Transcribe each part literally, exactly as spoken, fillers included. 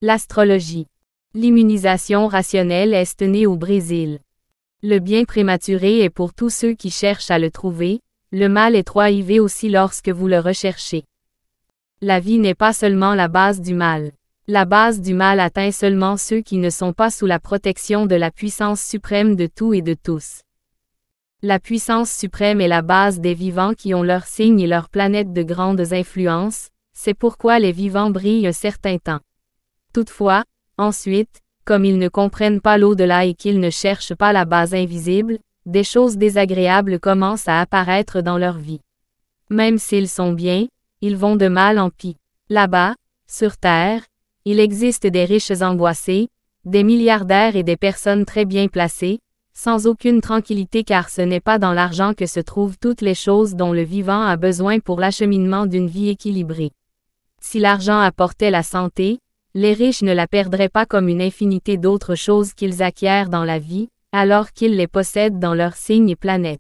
L'astrologie. L'immunisation rationnelle est née au Brésil. Le bien prématuré est pour tous ceux qui cherchent à le trouver, le mal est arrivé aussi lorsque vous le recherchez. La vie n'est pas seulement la base du mal. La base du mal atteint seulement ceux qui ne sont pas sous la protection de la puissance suprême de tout et de tous. La puissance suprême est la base des vivants qui ont leurs signes et leurs planètes de grandes influences, c'est pourquoi les vivants brillent un certain temps. Toutefois, ensuite, comme ils ne comprennent pas l'au-delà et qu'ils ne cherchent pas la base invisible, des choses désagréables commencent à apparaître dans leur vie. Même s'ils sont bien, ils vont de mal en pis. Là-bas, sur Terre, il existe des riches angoissés, des milliardaires et des personnes très bien placées, sans aucune tranquillité car ce n'est pas dans l'argent que se trouvent toutes les choses dont le vivant a besoin pour l'acheminement d'une vie équilibrée. Si l'argent apportait la santé, les riches ne la perdraient pas comme une infinité d'autres choses qu'ils acquièrent dans la vie, alors qu'ils les possèdent dans leurs signes et planètes.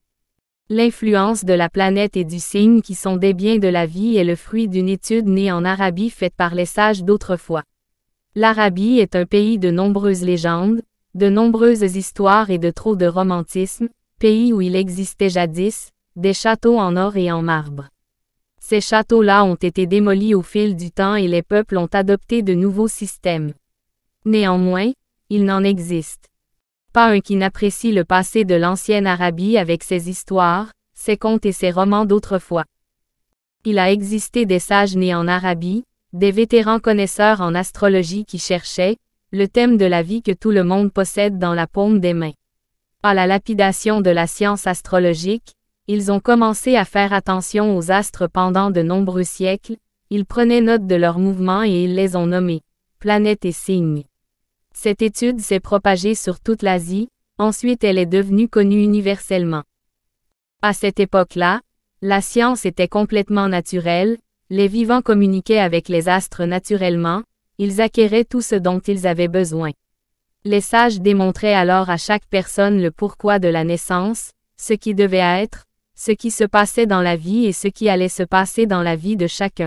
L'influence de la planète et du signe qui sont des biens de la vie est le fruit d'une étude née en Arabie faite par les sages d'autrefois. L'Arabie est un pays de nombreuses légendes, de nombreuses histoires et de trop de romantisme, pays où il existait jadis, des châteaux en or et en marbre. Ces châteaux-là ont été démolis au fil du temps et les peuples ont adopté de nouveaux systèmes. Néanmoins, il n'en existe pas un qui n'apprécie le passé de l'ancienne Arabie avec ses histoires, ses contes et ses romans d'autrefois. Il a existé des sages nés en Arabie, des vétérans connaisseurs en astrologie qui cherchaient le thème de la vie que tout le monde possède dans la paume des mains. À la lapidation de la science astrologique, ils ont commencé à faire attention aux astres pendant de nombreux siècles, ils prenaient note de leurs mouvements et ils les ont nommés planètes et signes. Cette étude s'est propagée sur toute l'Asie, ensuite elle est devenue connue universellement. À cette époque-là, la science était complètement naturelle, les vivants communiquaient avec les astres naturellement, ils acquéraient tout ce dont ils avaient besoin. Les sages démontraient alors à chaque personne le pourquoi de la naissance, ce qui devait être, ce qui se passait dans la vie et ce qui allait se passer dans la vie de chacun.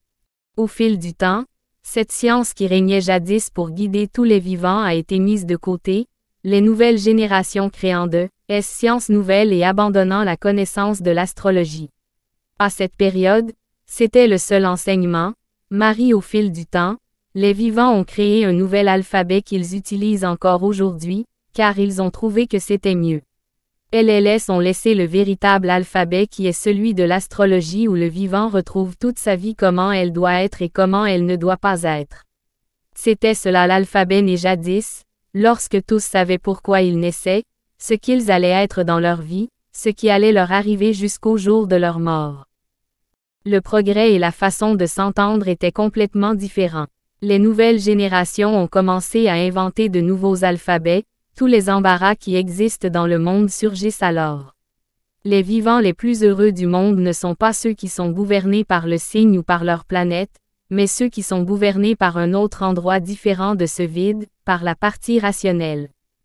Au fil du temps, cette science qui régnait jadis pour guider tous les vivants a été mise de côté, les nouvelles générations créant de sciences nouvelles et abandonnant la connaissance de l'astrologie. À cette période, c'était le seul enseignement, Marie au fil du temps, les vivants ont créé un nouvel alphabet qu'ils utilisent encore aujourd'hui, car ils ont trouvé que c'était mieux. L L S ont laissé le véritable alphabet qui est celui de l'astrologie où le vivant retrouve toute sa vie comment elle doit être et comment elle ne doit pas être. C'était cela l'alphabet né jadis, lorsque tous savaient pourquoi ils naissaient, ce qu'ils allaient être dans leur vie, ce qui allait leur arriver jusqu'au jour de leur mort. Le progrès et la façon de s'entendre étaient complètement différents. Les nouvelles générations ont commencé à inventer de nouveaux alphabets, tous les embarras qui existent dans le monde surgissent alors. Les vivants les plus heureux du monde ne sont pas ceux qui sont gouvernés par le signe ou par leur planète, mais ceux qui sont gouvernés par un autre endroit différent de ce vide, par la partie rationnelle.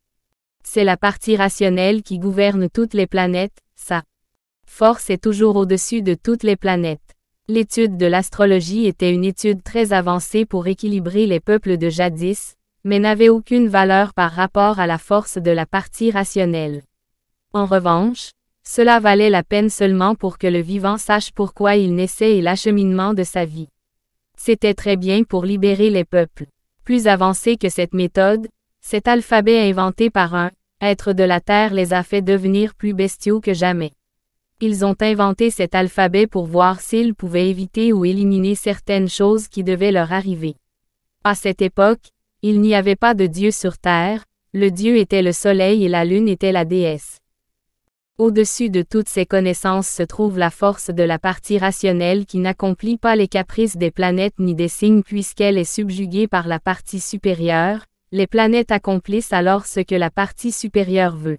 C'est la partie rationnelle qui gouverne toutes les planètes, sa force est toujours au-dessus de toutes les planètes. L'étude de l'astrologie était une étude très avancée pour équilibrer les peuples de jadis, mais n'avait aucune valeur par rapport à la force de la partie rationnelle. En revanche, cela valait la peine seulement pour que le vivant sache pourquoi il naissait et l'acheminement de sa vie. C'était très bien pour libérer les peuples. Plus avancé que cette méthode, cet alphabet inventé par un être de la Terre les a fait devenir plus bestiaux que jamais. Ils ont inventé cet alphabet pour voir s'ils pouvaient éviter ou éliminer certaines choses qui devaient leur arriver. À cette époque, il n'y avait pas de Dieu sur terre, le Dieu était le soleil et la lune était la déesse. Au-dessus de toutes ces connaissances se trouve la force de la partie rationnelle qui n'accomplit pas les caprices des planètes ni des signes puisqu'elle est subjuguée par la partie supérieure, les planètes accomplissent alors ce que la partie supérieure veut.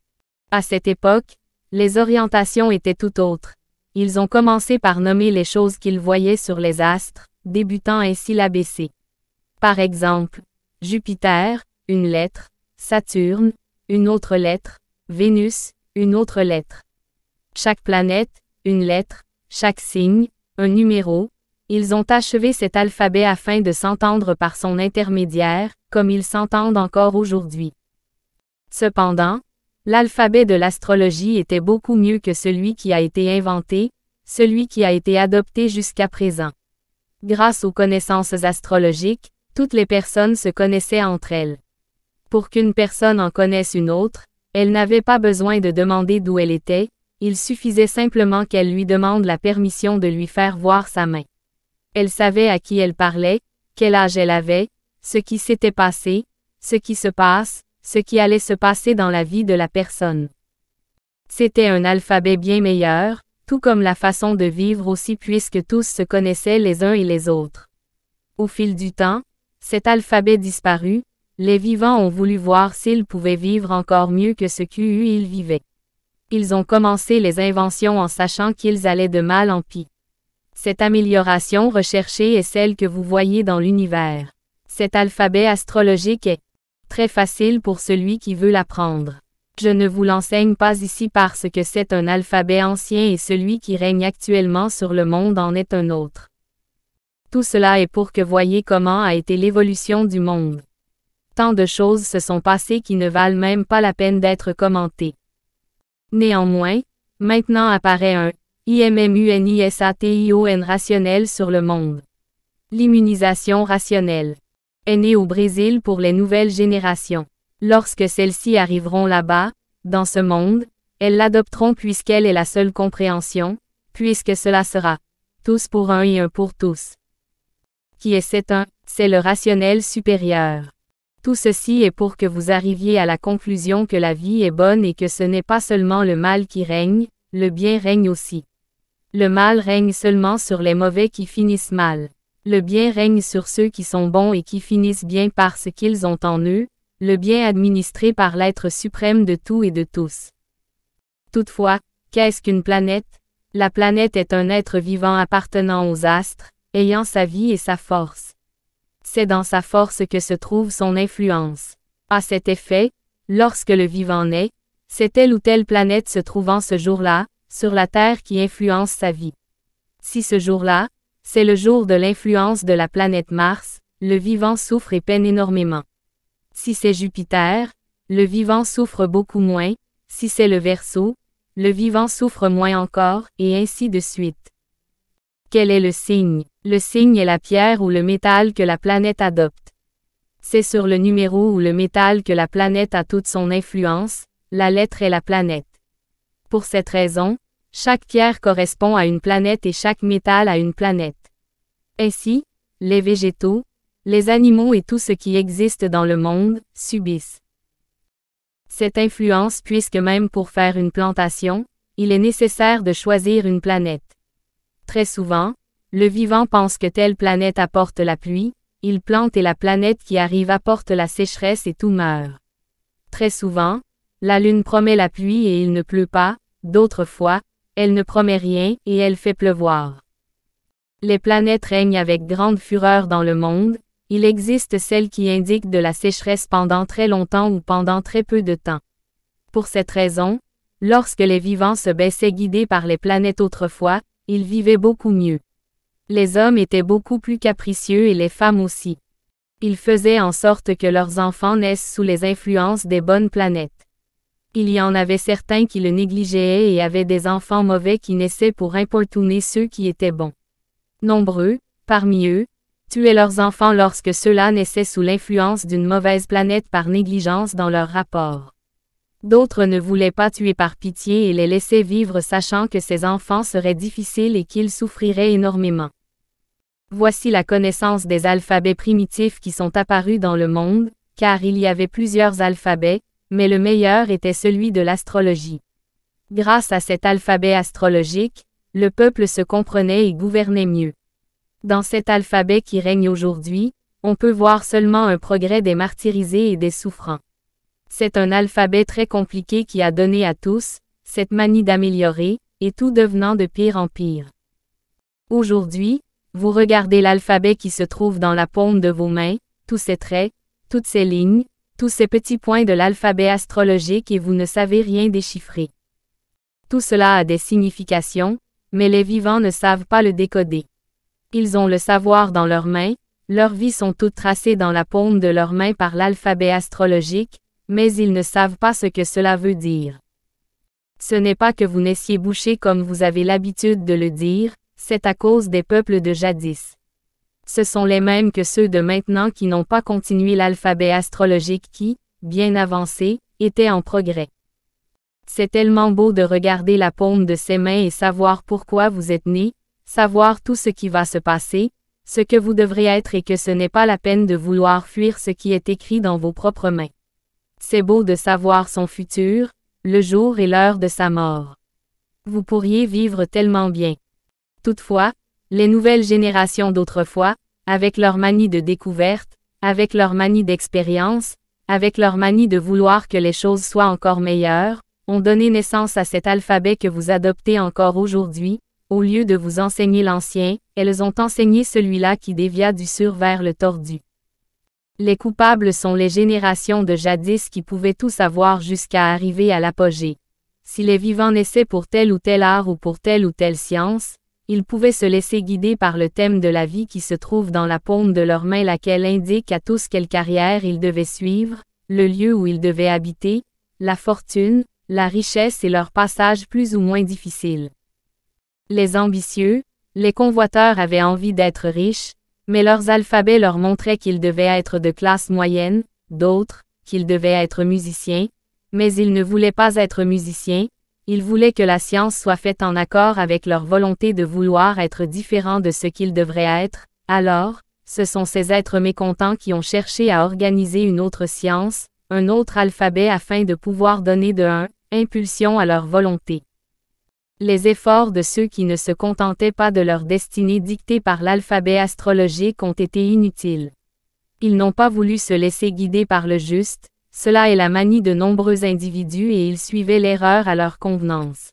À cette époque, les orientations étaient tout autres. Ils ont commencé par nommer les choses qu'ils voyaient sur les astres, débutant ainsi l'A B C. Par exemple, Jupiter, une lettre, Saturne, une autre lettre, Vénus, une autre lettre. Chaque planète, une lettre, chaque signe, un numéro, Ils ont achevé cet alphabet afin de s'entendre par son intermédiaire, comme ils s'entendent encore aujourd'hui. Cependant, l'alphabet de l'astrologie était beaucoup mieux que celui qui a été inventé, celui qui a été adopté jusqu'à présent. Grâce aux connaissances astrologiques, toutes les personnes se connaissaient entre elles. Pour qu'une personne en connaisse une autre, elle n'avait pas besoin de demander d'où elle était, il suffisait simplement qu'elle lui demande la permission de lui faire voir sa main. Elle savait à qui elle parlait, quel âge elle avait, ce qui s'était passé, ce qui se passe, ce qui allait se passer dans la vie de la personne. C'était un alphabet bien meilleur, tout comme la façon de vivre aussi puisque tous se connaissaient les uns et les autres. Au fil du temps, cet alphabet disparut, les vivants ont voulu voir s'ils pouvaient vivre encore mieux que ce qu'ils vivaient. Ils ont commencé les inventions en sachant qu'ils allaient de mal en pis. Cette amélioration recherchée est celle que vous voyez dans l'univers. Cet alphabet astrologique est très facile pour celui qui veut l'apprendre. Je ne vous l'enseigne pas ici parce que c'est un alphabet ancien et celui qui règne actuellement sur le monde en est un autre. Tout cela est pour que voyez comment a été l'évolution du monde. Tant de choses se sont passées qui ne valent même pas la peine d'être commentées. Néanmoins, maintenant apparaît un immunisation rationnel sur le monde. L'immunisation rationnelle est née au Brésil pour les nouvelles générations. Lorsque celles-ci arriveront là-bas, dans ce monde, elles l'adopteront puisqu'elle est la seule compréhension, puisque cela sera tous pour un et un pour tous. Qui est cet un? C'est le rationnel supérieur. Tout ceci est pour que vous arriviez à la conclusion que la vie est bonne et que ce n'est pas seulement le mal qui règne, le bien règne aussi. Le mal règne seulement sur les mauvais qui finissent mal. Le bien règne sur ceux qui sont bons et qui finissent bien parce qu'ils ont en eux, le bien administré par l'être suprême de tout et de tous. Toutefois, qu'est-ce qu'une planète? La planète est un être vivant appartenant aux astres, ayant sa vie et sa force. C'est dans sa force que se trouve son influence. À cet effet, lorsque le vivant naît, c'est telle ou telle planète se trouvant ce jour-là, sur la Terre qui influence sa vie. Si ce jour-là, c'est le jour de l'influence de la planète Mars, le vivant souffre et peine énormément. Si c'est Jupiter, le vivant souffre beaucoup moins, si c'est le Verseau, le vivant souffre moins encore, et ainsi de suite. Quel est le signe? Le signe est la pierre ou le métal que la planète adopte. C'est sur le numéro ou le métal que la planète a toute son influence, la lettre est la planète. Pour cette raison, chaque pierre correspond à une planète et chaque métal à une planète. Ainsi, les végétaux, les animaux et tout ce qui existe dans le monde, subissent cette influence puisque même pour faire une plantation, il est nécessaire de choisir une planète. Très souvent, le vivant pense que telle planète apporte la pluie, il plante et la planète qui arrive apporte la sécheresse et tout meurt. Très souvent, la lune promet la pluie et il ne pleut pas, d'autres fois, elle ne promet rien et elle fait pleuvoir. Les planètes règnent avec grande fureur dans le monde, il existe celles qui indiquent de la sécheresse pendant très longtemps ou pendant très peu de temps. Pour cette raison, lorsque les vivants se baissaient guidés par les planètes autrefois, ils vivaient beaucoup mieux. Les hommes étaient beaucoup plus capricieux et les femmes aussi. Ils faisaient en sorte que leurs enfants naissent sous les influences des bonnes planètes. Il y en avait certains qui le négligeaient et avaient des enfants mauvais qui naissaient pour importuner ceux qui étaient bons. Nombreux, parmi eux, tuaient leurs enfants lorsque ceux-là naissaient sous l'influence d'une mauvaise planète par négligence dans leur rapport. D'autres ne voulaient pas tuer par pitié et les laissaient vivre sachant que ces enfants seraient difficiles et qu'ils souffriraient énormément. Voici la connaissance des alphabets primitifs qui sont apparus dans le monde, car il y avait plusieurs alphabets, mais le meilleur était celui de l'astrologie. Grâce à cet alphabet astrologique, le peuple se comprenait et gouvernait mieux. Dans cet alphabet qui règne aujourd'hui, on peut voir seulement un progrès des martyrisés et des souffrants. C'est un alphabet très compliqué qui a donné à tous cette manie d'améliorer, et tout devenant de pire en pire. Aujourd'hui, vous regardez l'alphabet qui se trouve dans la paume de vos mains, tous ces traits, toutes ces lignes, tous ces petits points de l'alphabet astrologique et vous ne savez rien déchiffrer. Tout cela a des significations, mais les vivants ne savent pas le décoder. Ils ont le savoir dans leurs mains, leurs vies sont toutes tracées dans la paume de leurs mains par l'alphabet astrologique, mais ils ne savent pas ce que cela veut dire. Ce n'est pas que vous naissiez bouché comme vous avez l'habitude de le dire, c'est à cause des peuples de jadis. Ce sont les mêmes que ceux de maintenant qui n'ont pas continué l'alphabet astrologique qui, bien avancé, était en progrès. C'est tellement beau de regarder la paume de ses mains et savoir pourquoi vous êtes né, savoir tout ce qui va se passer, ce que vous devrez être et que ce n'est pas la peine de vouloir fuir ce qui est écrit dans vos propres mains. C'est beau de savoir son futur, le jour et l'heure de sa mort. Vous pourriez vivre tellement bien. Toutefois, les nouvelles générations d'autrefois, avec leur manie de découverte, avec leur manie d'expérience, avec leur manie de vouloir que les choses soient encore meilleures, ont donné naissance à cet alphabet que vous adoptez encore aujourd'hui. Au lieu de vous enseigner l'ancien, elles ont enseigné celui-là qui dévia du sûr vers le tordu. Les coupables sont les générations de jadis qui pouvaient tout savoir jusqu'à arriver à l'apogée. Si les vivants naissaient pour tel ou tel art ou pour telle ou telle science, ils pouvaient se laisser guider par le thème de la vie qui se trouve dans la paume de leurs mains, laquelle indique à tous quelle carrière ils devaient suivre, le lieu où ils devaient habiter, la fortune, la richesse et leur passage plus ou moins difficile. Les ambitieux, les convoiteurs avaient envie d'être riches, mais leurs alphabets leur montraient qu'ils devaient être de classe moyenne, d'autres, qu'ils devaient être musiciens, mais ils ne voulaient pas être musiciens, ils voulaient que la science soit faite en accord avec leur volonté de vouloir être différents de ce qu'ils devraient être. Alors, ce sont ces êtres mécontents qui ont cherché à organiser une autre science, un autre alphabet afin de pouvoir donner de un, impulsion à leur volonté. Les efforts de ceux qui ne se contentaient pas de leur destinée dictée par l'alphabet astrologique ont été inutiles. Ils n'ont pas voulu se laisser guider par le juste, cela est la manie de nombreux individus et ils suivaient l'erreur à leur convenance.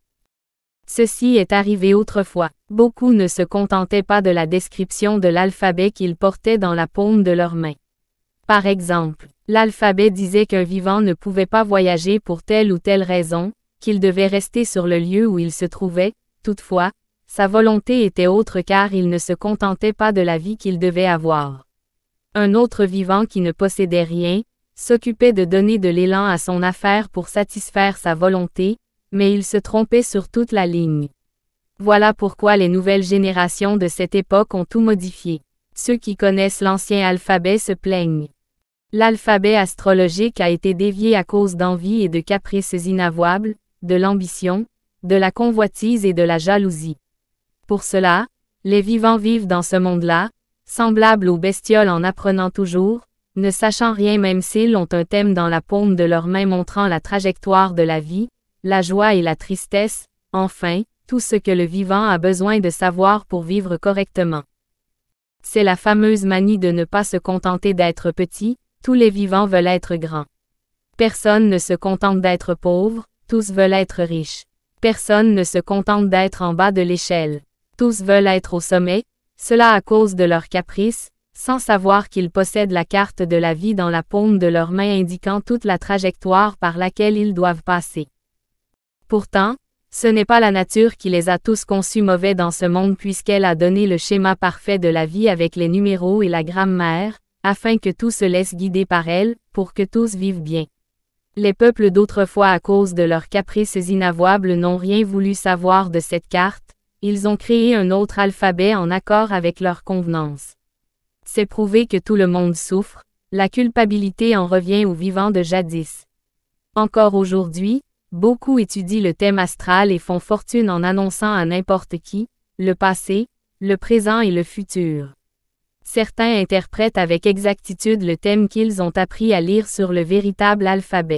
Ceci est arrivé autrefois. Beaucoup ne se contentaient pas de la description de l'alphabet qu'ils portaient dans la paume de leurs mains. Par exemple, l'alphabet disait qu'un vivant ne pouvait pas voyager pour telle ou telle raison, qu'il devait rester sur le lieu où il se trouvait. Toutefois, sa volonté était autre car il ne se contentait pas de la vie qu'il devait avoir. Un autre vivant qui ne possédait rien, s'occupait de donner de l'élan à son affaire pour satisfaire sa volonté, mais il se trompait sur toute la ligne. Voilà pourquoi les nouvelles générations de cette époque ont tout modifié. Ceux qui connaissent l'ancien alphabet se plaignent. L'alphabet astrologique a été dévié à cause d'envie et de caprices inavouables, de l'ambition, de la convoitise et de la jalousie. Pour cela, les vivants vivent dans ce monde-là, semblables aux bestioles en apprenant toujours, ne sachant rien même s'ils ont un thème dans la paume de leurs mains montrant la trajectoire de la vie, la joie et la tristesse, enfin, tout ce que le vivant a besoin de savoir pour vivre correctement. C'est la fameuse manie de ne pas se contenter d'être petit, tous les vivants veulent être grands. Personne ne se contente d'être pauvre, tous veulent être riches. Personne ne se contente d'être en bas de l'échelle. Tous veulent être au sommet, cela à cause de leurs caprices, sans savoir qu'ils possèdent la carte de la vie dans la paume de leurs mains indiquant toute la trajectoire par laquelle ils doivent passer. Pourtant, ce n'est pas la nature qui les a tous conçus mauvais dans ce monde puisqu'elle a donné le schéma parfait de la vie avec les numéros et la grammaire, afin que tout se laisse guider par elle, pour que tous vivent bien. Les peuples d'autrefois à cause de leurs caprices inavouables n'ont rien voulu savoir de cette carte, ils ont créé un autre alphabet en accord avec leurs convenances. C'est prouvé que tout le monde souffre, la culpabilité en revient aux vivants de jadis. Encore aujourd'hui, beaucoup étudient le thème astral et font fortune en annonçant à n'importe qui, le passé, le présent et le futur. Certains interprètent avec exactitude le thème qu'ils ont appris à lire sur le véritable alphabet.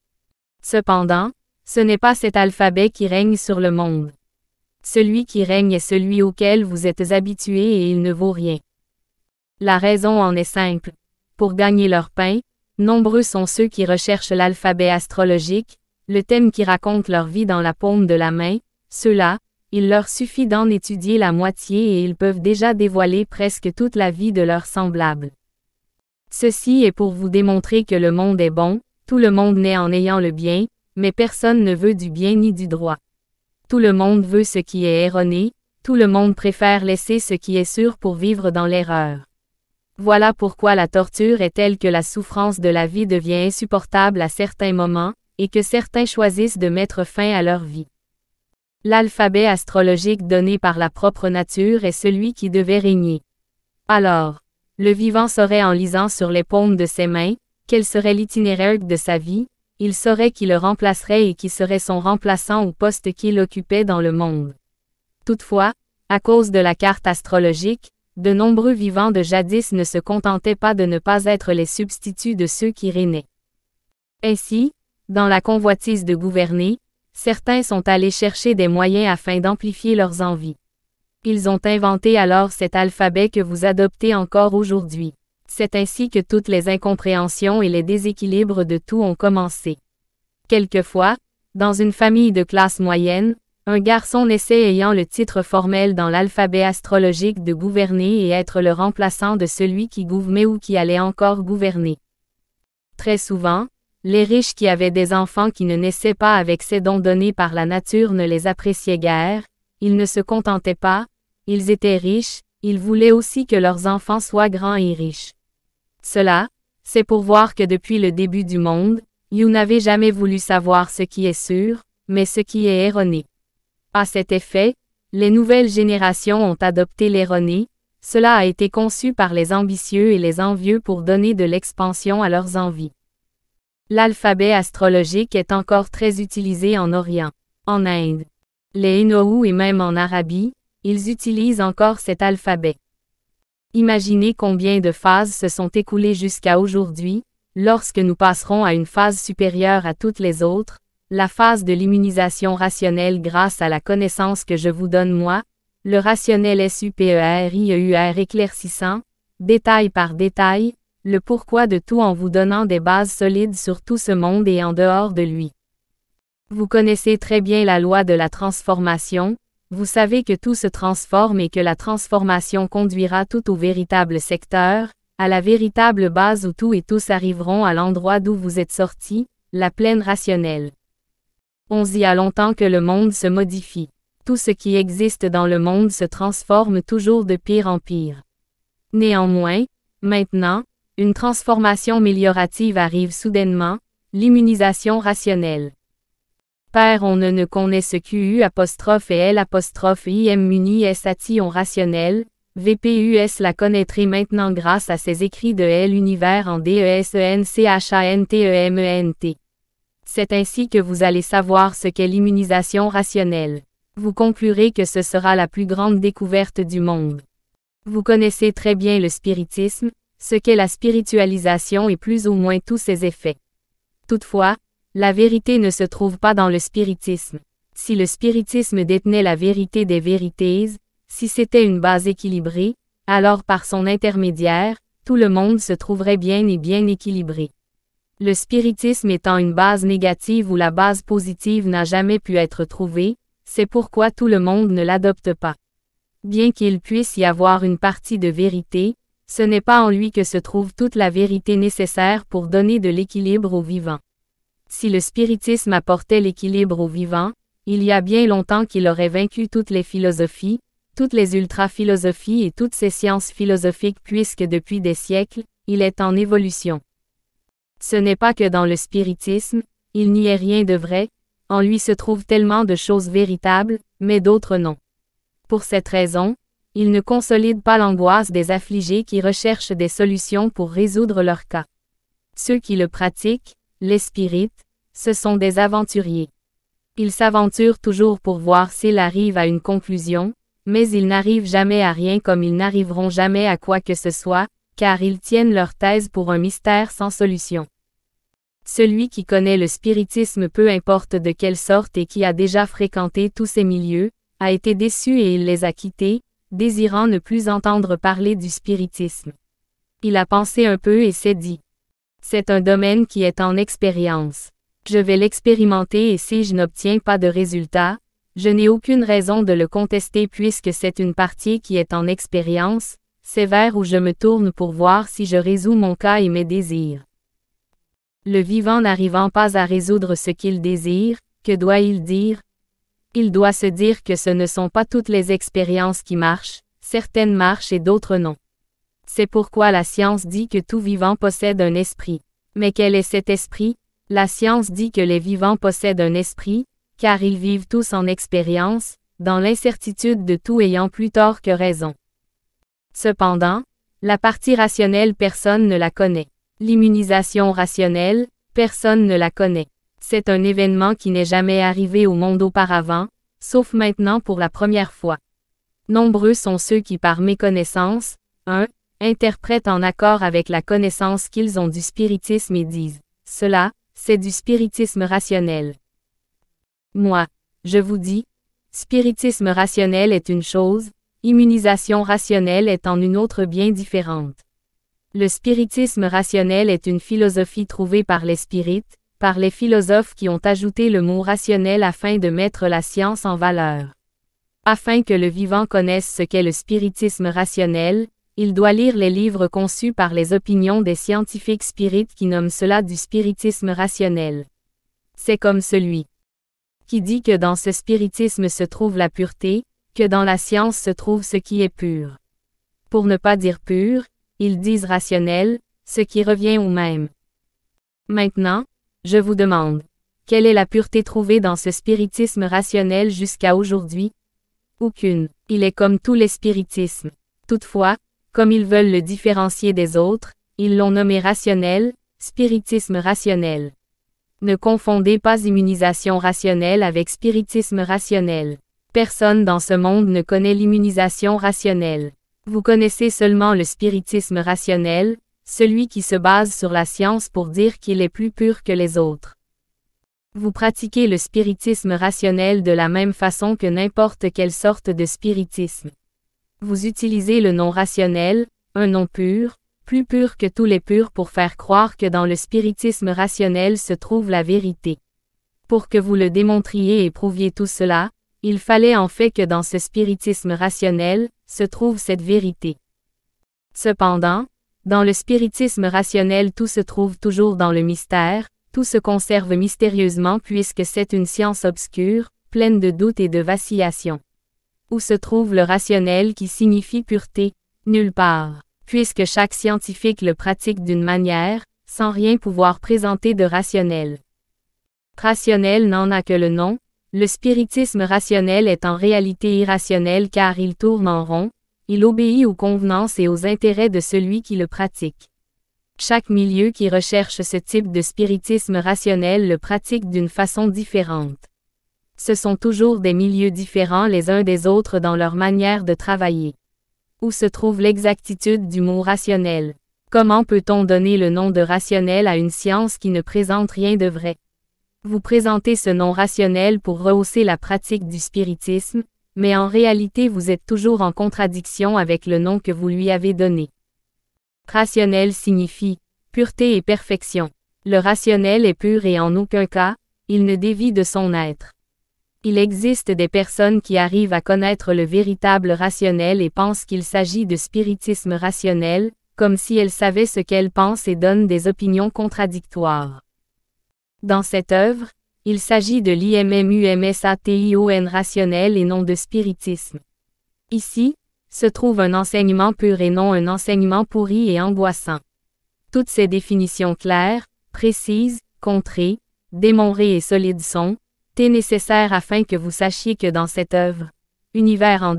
Cependant, ce n'est pas cet alphabet qui règne sur le monde. Celui qui règne est celui auquel vous êtes habitués et il ne vaut rien. La raison en est simple. Pour gagner leur pain, nombreux sont ceux qui recherchent l'alphabet astrologique, le thème qui raconte leur vie dans la paume de la main. Ceux-là, il leur suffit d'en étudier la moitié et ils peuvent déjà dévoiler presque toute la vie de leurs semblables. Ceci est pour vous démontrer que le monde est bon, tout le monde naît en ayant le bien, mais personne ne veut du bien ni du droit. Tout le monde veut ce qui est erroné, Tout le monde préfère laisser ce qui est sûr pour vivre dans l'erreur. Voilà pourquoi la torture est telle que la souffrance de la vie devient insupportable à certains moments, et que certains choisissent de mettre fin à leur vie. L'alphabet astrologique donné par la propre nature est celui qui devait régner. Alors, le vivant saurait en lisant sur les paumes de ses mains, quel serait l'itinéraire de sa vie, il saurait qui le remplacerait et qui serait son remplaçant au poste qu'il occupait dans le monde. Toutefois, à cause de la carte astrologique, de nombreux vivants de jadis ne se contentaient pas de ne pas être les substituts de ceux qui régnaient. Ainsi, dans la convoitise de gouverner, certains sont allés chercher des moyens afin d'amplifier leurs envies. Ils ont inventé alors cet alphabet que vous adoptez encore aujourd'hui. C'est ainsi que toutes les incompréhensions et les déséquilibres de tout ont commencé. Quelquefois, dans une famille de classe moyenne, un garçon naissait ayant le titre formel dans l'alphabet astrologique de gouverner et être le remplaçant de celui qui gouvernait ou qui allait encore gouverner. Très souvent, les riches qui avaient des enfants qui ne naissaient pas avec ces dons donnés par la nature ne les appréciaient guère, ils ne se contentaient pas, ils étaient riches, ils voulaient aussi que leurs enfants soient grands et riches. Cela, c'est pour voir que depuis le début du monde, vous n'avez jamais voulu savoir ce qui est sûr, mais ce qui est erroné. À cet effet, les nouvelles générations ont adopté l'erroné, cela a été conçu par les ambitieux et les envieux pour donner de l'expansion à leurs envies. L'alphabet astrologique est encore très utilisé en Orient, en Inde, les Hénoïs et même en Arabie, ils utilisent encore cet alphabet. Imaginez combien de phases se sont écoulées jusqu'à aujourd'hui, lorsque nous passerons à une phase supérieure à toutes les autres, la phase de l'immunisation rationnelle grâce à la connaissance que je vous donne moi, le rationnel supérieur éclaircissant, détail par détail, le pourquoi de tout en vous donnant des bases solides sur tout ce monde et en dehors de lui. Vous connaissez très bien la loi de la transformation, vous savez que tout se transforme et que la transformation conduira tout au véritable secteur, à la véritable base où tout et tous arriveront à l'endroit d'où vous êtes sortis, la plaine rationnelle. On y a longtemps que le monde se modifie. Tout ce qui existe dans le monde se transforme toujours de pire en pire. Néanmoins, maintenant, une transformation améliorative arrive soudainement, l'immunisation rationnelle. Père on ne ne connaît ce Q U apostrophe et L apostrophe I M muni S ation rationnel, V P U S la connaîtrait maintenant grâce à ses écrits de L univers en D E S E N C H A N T E M E N T. C'est ainsi que vous allez savoir ce qu'est l'immunisation rationnelle. Vous conclurez que ce sera la plus grande découverte du monde. Vous connaissez très bien le spiritisme, ce qu'est la spiritualisation et plus ou moins tous ses effets. Toutefois, la vérité ne se trouve pas dans le spiritisme. Si le spiritisme détenait la vérité des vérités, si c'était une base équilibrée, alors par son intermédiaire, tout le monde se trouverait bien et bien équilibré. Le spiritisme étant une base négative où la base positive n'a jamais pu être trouvée, c'est pourquoi tout le monde ne l'adopte pas. Bien qu'il puisse y avoir une partie de vérité, ce n'est pas en lui que se trouve toute la vérité nécessaire pour donner de l'équilibre au vivant. Si le spiritisme apportait l'équilibre au vivant, il y a bien longtemps qu'il aurait vaincu toutes les philosophies, toutes les ultra-philosophies et toutes ces sciences philosophiques puisque depuis des siècles, il est en évolution. Ce n'est pas que dans le spiritisme, il n'y ait rien de vrai, en lui se trouve tellement de choses véritables, mais d'autres non. Pour cette raison, il ne consolide pas l'angoisse des affligés qui recherchent des solutions pour résoudre leur cas. Ceux qui le pratiquent, les spirites, ce sont des aventuriers. Ils s'aventurent toujours pour voir s'ils arrivent à une conclusion, mais ils n'arrivent jamais à rien comme ils n'arriveront jamais à quoi que ce soit, car ils tiennent leur thèse pour un mystère sans solution. Celui qui connaît le spiritisme peu importe de quelle sorte et qui a déjà fréquenté tous ces milieux, a été déçu et il les a quittés, désirant ne plus entendre parler du spiritisme. Il a pensé un peu et s'est dit. C'est un domaine qui est en expérience. Je vais l'expérimenter et si je n'obtiens pas de résultat, je n'ai aucune raison de le contester puisque c'est une partie qui est en expérience, c'est vers où je me tourne pour voir si je résous mon cas et mes désirs. Le vivant n'arrivant pas à résoudre ce qu'il désire, que doit-il dire? Il doit se dire que ce ne sont pas toutes les expériences qui marchent, certaines marchent et d'autres non. C'est pourquoi la science dit que tout vivant possède un esprit. Mais quel est cet esprit? La science dit que les vivants possèdent un esprit, car ils vivent tous en expérience, dans l'incertitude de tout ayant plus tort que raison. Cependant, la partie rationnelle personne ne la connaît. L'immunisation rationnelle, personne ne la connaît. C'est un événement qui n'est jamais arrivé au monde auparavant, sauf maintenant pour la première fois. Nombreux sont ceux qui par méconnaissance, un, interprètent en accord avec la connaissance qu'ils ont du spiritisme et disent « Cela, c'est du spiritisme rationnel ». Moi, je vous dis, spiritisme rationnel est une chose, immunisation rationnelle est en une autre bien différente. Le spiritisme rationnel est une philosophie trouvée par les spirites, par les philosophes qui ont ajouté le mot rationnel afin de mettre la science en valeur. Afin que le vivant connaisse ce qu'est le spiritisme rationnel, il doit lire les livres conçus par les opinions des scientifiques spirites qui nomment cela du spiritisme rationnel. C'est comme celui qui dit que dans ce spiritisme se trouve la pureté, que dans la science se trouve ce qui est pur. Pour ne pas dire pur, ils disent rationnel, ce qui revient au même. Maintenant, je vous demande, quelle est la pureté trouvée dans ce spiritisme rationnel jusqu'à aujourd'hui? Aucune. Il est comme tous les spiritismes. Toutefois, comme ils veulent le différencier des autres, ils l'ont nommé rationnel, spiritisme rationnel. Ne confondez pas immunisation rationnelle avec spiritisme rationnel. Personne dans ce monde ne connaît l'immunisation rationnelle. Vous connaissez seulement le spiritisme rationnel, celui qui se base sur la science pour dire qu'il est plus pur que les autres. Vous pratiquez le spiritisme rationnel de la même façon que n'importe quelle sorte de spiritisme. Vous utilisez le nom rationnel, un nom pur, plus pur que tous les purs pour faire croire que dans le spiritisme rationnel se trouve la vérité. Pour que vous le démontriez et prouviez tout cela, il fallait en fait que dans ce spiritisme rationnel, se trouve cette vérité. Cependant, dans le spiritisme rationnel tout se trouve toujours dans le mystère, tout se conserve mystérieusement puisque c'est une science obscure, pleine de doutes et de vacillations. Où se trouve le rationnel qui signifie pureté? Nulle part, puisque chaque scientifique le pratique d'une manière, sans rien pouvoir présenter de rationnel. Rationnel n'en a que le nom, le spiritisme rationnel est en réalité irrationnel car il tourne en rond, il obéit aux convenances et aux intérêts de celui qui le pratique. Chaque milieu qui recherche ce type de spiritisme rationnel le pratique d'une façon différente. Ce sont toujours des milieux différents les uns des autres dans leur manière de travailler. Où se trouve l'exactitude du mot rationnel? Comment peut-on donner le nom de rationnel à une science qui ne présente rien de vrai? Vous présentez ce nom rationnel pour rehausser la pratique du spiritisme, mais en réalité vous êtes toujours en contradiction avec le nom que vous lui avez donné. Rationnel signifie pureté et perfection. Le rationnel est pur et en aucun cas, il ne dévie de son être. Il existe des personnes qui arrivent à connaître le véritable rationnel et pensent qu'il s'agit de spiritisme rationnel, comme si elles savaient ce qu'elles pensent et donnent des opinions contradictoires. Dans cette œuvre, il s'agit de l'immunisation rationnel et non de spiritisme. Ici, se trouve un enseignement pur et non un enseignement pourri et angoissant. Toutes ces définitions claires, précises, contrées, démembrées et solides sont nécessaires afin que vous sachiez que dans cette œuvre, univers en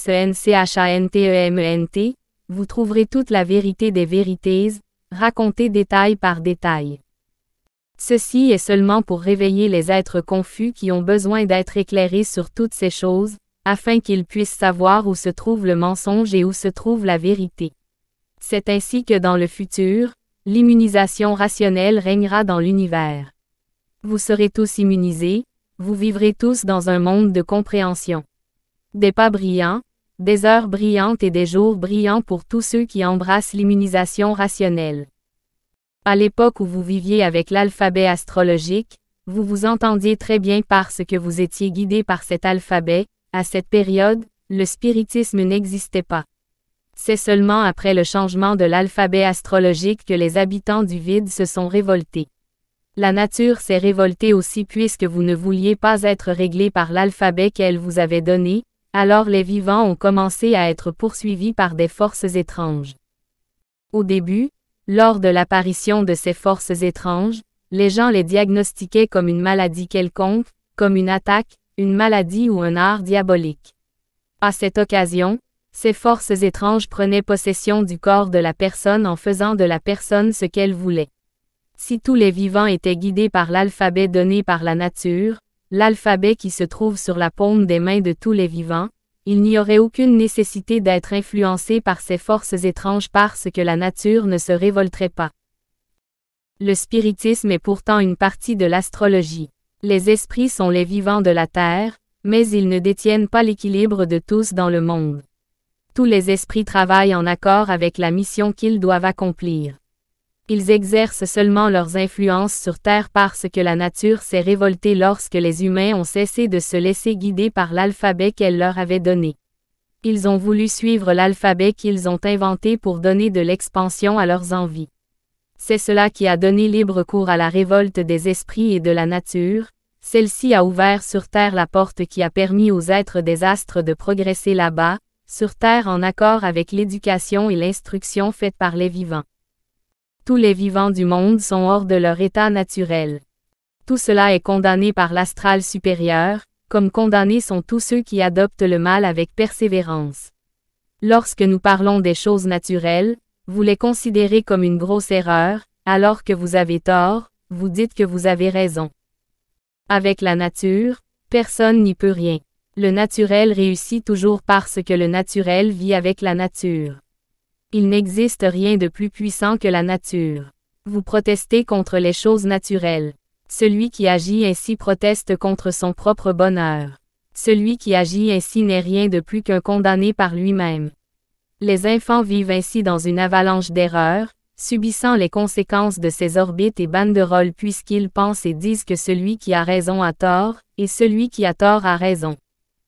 DESENCHANTEMENT, vous trouverez toute la vérité des vérités, racontée détail par détail. Ceci est seulement pour réveiller les êtres confus qui ont besoin d'être éclairés sur toutes ces choses, afin qu'ils puissent savoir où se trouve le mensonge et où se trouve la vérité. C'est ainsi que dans le futur, l'immunisation rationnelle régnera dans l'univers. Vous serez tous immunisés, vous vivrez tous dans un monde de compréhension. Des pas brillants, des heures brillantes et des jours brillants pour tous ceux qui embrassent l'immunisation rationnelle. À l'époque où vous viviez avec l'alphabet astrologique, vous vous entendiez très bien parce que vous étiez guidé par cet alphabet. À cette période, le spiritisme n'existait pas. C'est seulement après le changement de l'alphabet astrologique que les habitants du vide se sont révoltés. La nature s'est révoltée aussi puisque vous ne vouliez pas être réglé par l'alphabet qu'elle vous avait donné, alors les vivants ont commencé à être poursuivis par des forces étranges. Au début, lors de l'apparition de ces forces étranges, les gens les diagnostiquaient comme une maladie quelconque, comme une attaque, une maladie ou un art diabolique. À cette occasion, ces forces étranges prenaient possession du corps de la personne en faisant de la personne ce qu'elle voulait. Si tous les vivants étaient guidés par l'alphabet donné par la nature, l'alphabet qui se trouve sur la paume des mains de tous les vivants, il n'y aurait aucune nécessité d'être influencé par ces forces étranges parce que la nature ne se révolterait pas. Le spiritisme est pourtant une partie de l'astrologie. Les esprits sont les vivants de la Terre, mais ils ne détiennent pas l'équilibre de tous dans le monde. Tous les esprits travaillent en accord avec la mission qu'ils doivent accomplir. Ils exercent seulement leurs influences sur Terre parce que la nature s'est révoltée lorsque les humains ont cessé de se laisser guider par l'alphabet qu'elle leur avait donné. Ils ont voulu suivre l'alphabet qu'ils ont inventé pour donner de l'expansion à leurs envies. C'est cela qui a donné libre cours à la révolte des esprits et de la nature. Celle-ci a ouvert sur Terre la porte qui a permis aux êtres des astres de progresser là-bas, sur Terre en accord avec l'éducation et l'instruction faite par les vivants. Tous les vivants du monde sont hors de leur état naturel. Tout cela est condamné par l'astral supérieur, comme condamnés sont tous ceux qui adoptent le mal avec persévérance. Lorsque nous parlons des choses naturelles, vous les considérez comme une grosse erreur, alors que vous avez tort, vous dites que vous avez raison. Avec la nature, personne n'y peut rien. Le naturel réussit toujours parce que le naturel vit avec la nature. Il n'existe rien de plus puissant que la nature. Vous protestez contre les choses naturelles. Celui qui agit ainsi proteste contre son propre bonheur. Celui qui agit ainsi n'est rien de plus qu'un condamné par lui-même. Les enfants vivent ainsi dans une avalanche d'erreurs, subissant les conséquences de ces orbites et banderoles puisqu'ils pensent et disent que celui qui a raison a tort, et celui qui a tort a raison.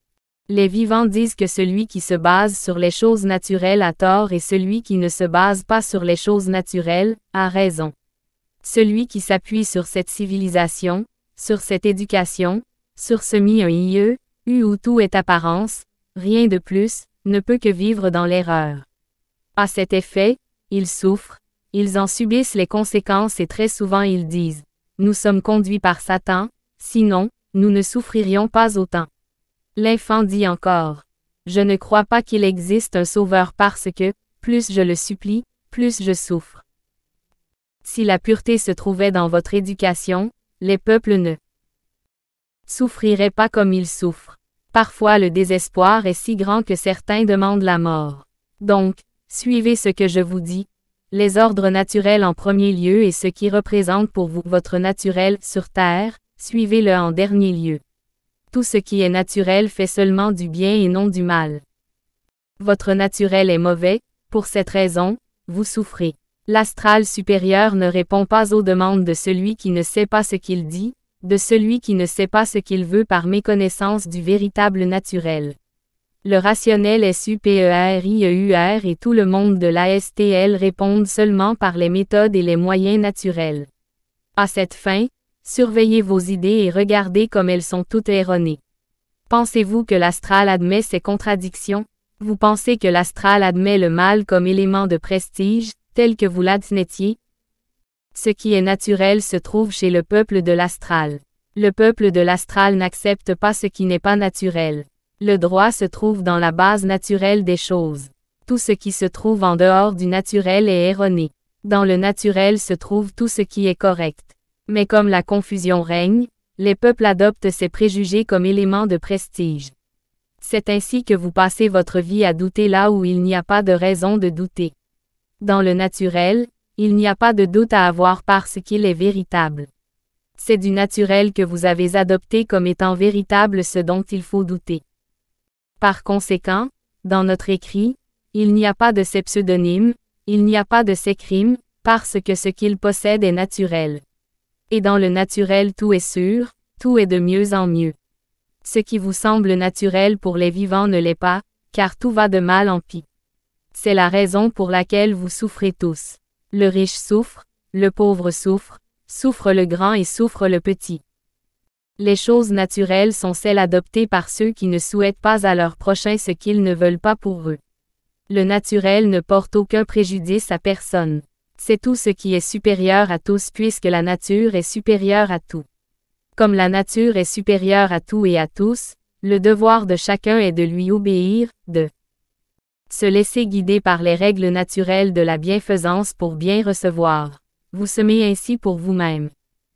Les vivants disent que celui qui se base sur les choses naturelles a tort et celui qui ne se base pas sur les choses naturelles, a raison. Celui qui s'appuie sur cette civilisation, sur cette éducation, sur ce mi-I E, U où tout est apparence, rien de plus, ne peut que vivre dans l'erreur. À cet effet, ils souffrent, ils en subissent les conséquences et très souvent ils disent « Nous sommes conduits par Satan, sinon, nous ne souffririons pas autant. » L'enfant dit encore « Je ne crois pas qu'il existe un sauveur parce que, plus je le supplie, plus je souffre. » Si la pureté se trouvait dans votre éducation, les peuples ne souffriraient pas comme ils souffrent. Parfois le désespoir est si grand que certains demandent la mort. Donc, suivez ce que je vous dis. Les ordres naturels en premier lieu et ce qui représente pour vous votre naturel sur terre, suivez-le en dernier lieu. Tout ce qui est naturel fait seulement du bien et non du mal. Votre naturel est mauvais, pour cette raison, vous souffrez. L'astral supérieur ne répond pas aux demandes de celui qui ne sait pas ce qu'il dit, de celui qui ne sait pas ce qu'il veut par méconnaissance du véritable naturel. Le rationnel supérieur et tout le monde de l'A S T L répondent seulement par les méthodes et les moyens naturels. À cette fin, surveillez vos idées et regardez comme elles sont toutes erronées. Pensez-vous que l'astral admet ces contradictions? Vous pensez que l'astral admet le mal comme élément de prestige, tel que vous l'admettiez? Ce qui est naturel se trouve chez le peuple de l'astral. Le peuple de l'astral n'accepte pas ce qui n'est pas naturel. Le droit se trouve dans la base naturelle des choses. Tout ce qui se trouve en dehors du naturel est erroné. Dans le naturel se trouve tout ce qui est correct. Mais comme la confusion règne, les peuples adoptent ces préjugés comme éléments de prestige. C'est ainsi que vous passez votre vie à douter là où il n'y a pas de raison de douter. Dans le naturel, il n'y a pas de doute à avoir parce qu'il est véritable. C'est du naturel que vous avez adopté comme étant véritable ce dont il faut douter. Par conséquent, dans notre écrit, il n'y a pas de ces pseudonymes, il n'y a pas de ces crimes, parce que ce qu'ils possèdent est naturel. Et dans le naturel tout est sûr, tout est de mieux en mieux. Ce qui vous semble naturel pour les vivants ne l'est pas, car tout va de mal en pis. C'est la raison pour laquelle vous souffrez tous. Le riche souffre, le pauvre souffre, souffre le grand et souffre le petit. Les choses naturelles sont celles adoptées par ceux qui ne souhaitent pas à leur prochain ce qu'ils ne veulent pas pour eux. Le naturel ne porte aucun préjudice à personne. C'est tout ce qui est supérieur à tous puisque la nature est supérieure à tout. Comme la nature est supérieure à tout et à tous, le devoir de chacun est de lui obéir, de se laisser guider par les règles naturelles de la bienfaisance pour bien recevoir. Vous semez ainsi pour vous-même.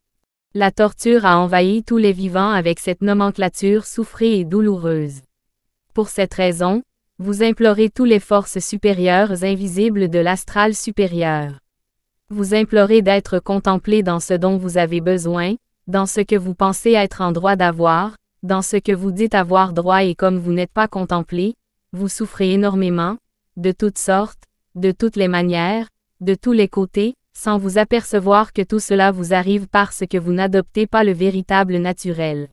La torture a envahi tous les vivants avec cette nomenclature souffrée et douloureuse. Pour cette raison, vous implorez toutes les forces supérieures invisibles de l'astral supérieur. Vous implorez d'être contemplé dans ce dont vous avez besoin, dans ce que vous pensez être en droit d'avoir, dans ce que vous dites avoir droit et comme vous n'êtes pas contemplé, vous souffrez énormément, de toutes sortes, de toutes les manières, de tous les côtés, sans vous apercevoir que tout cela vous arrive parce que vous n'adoptez pas le véritable naturel.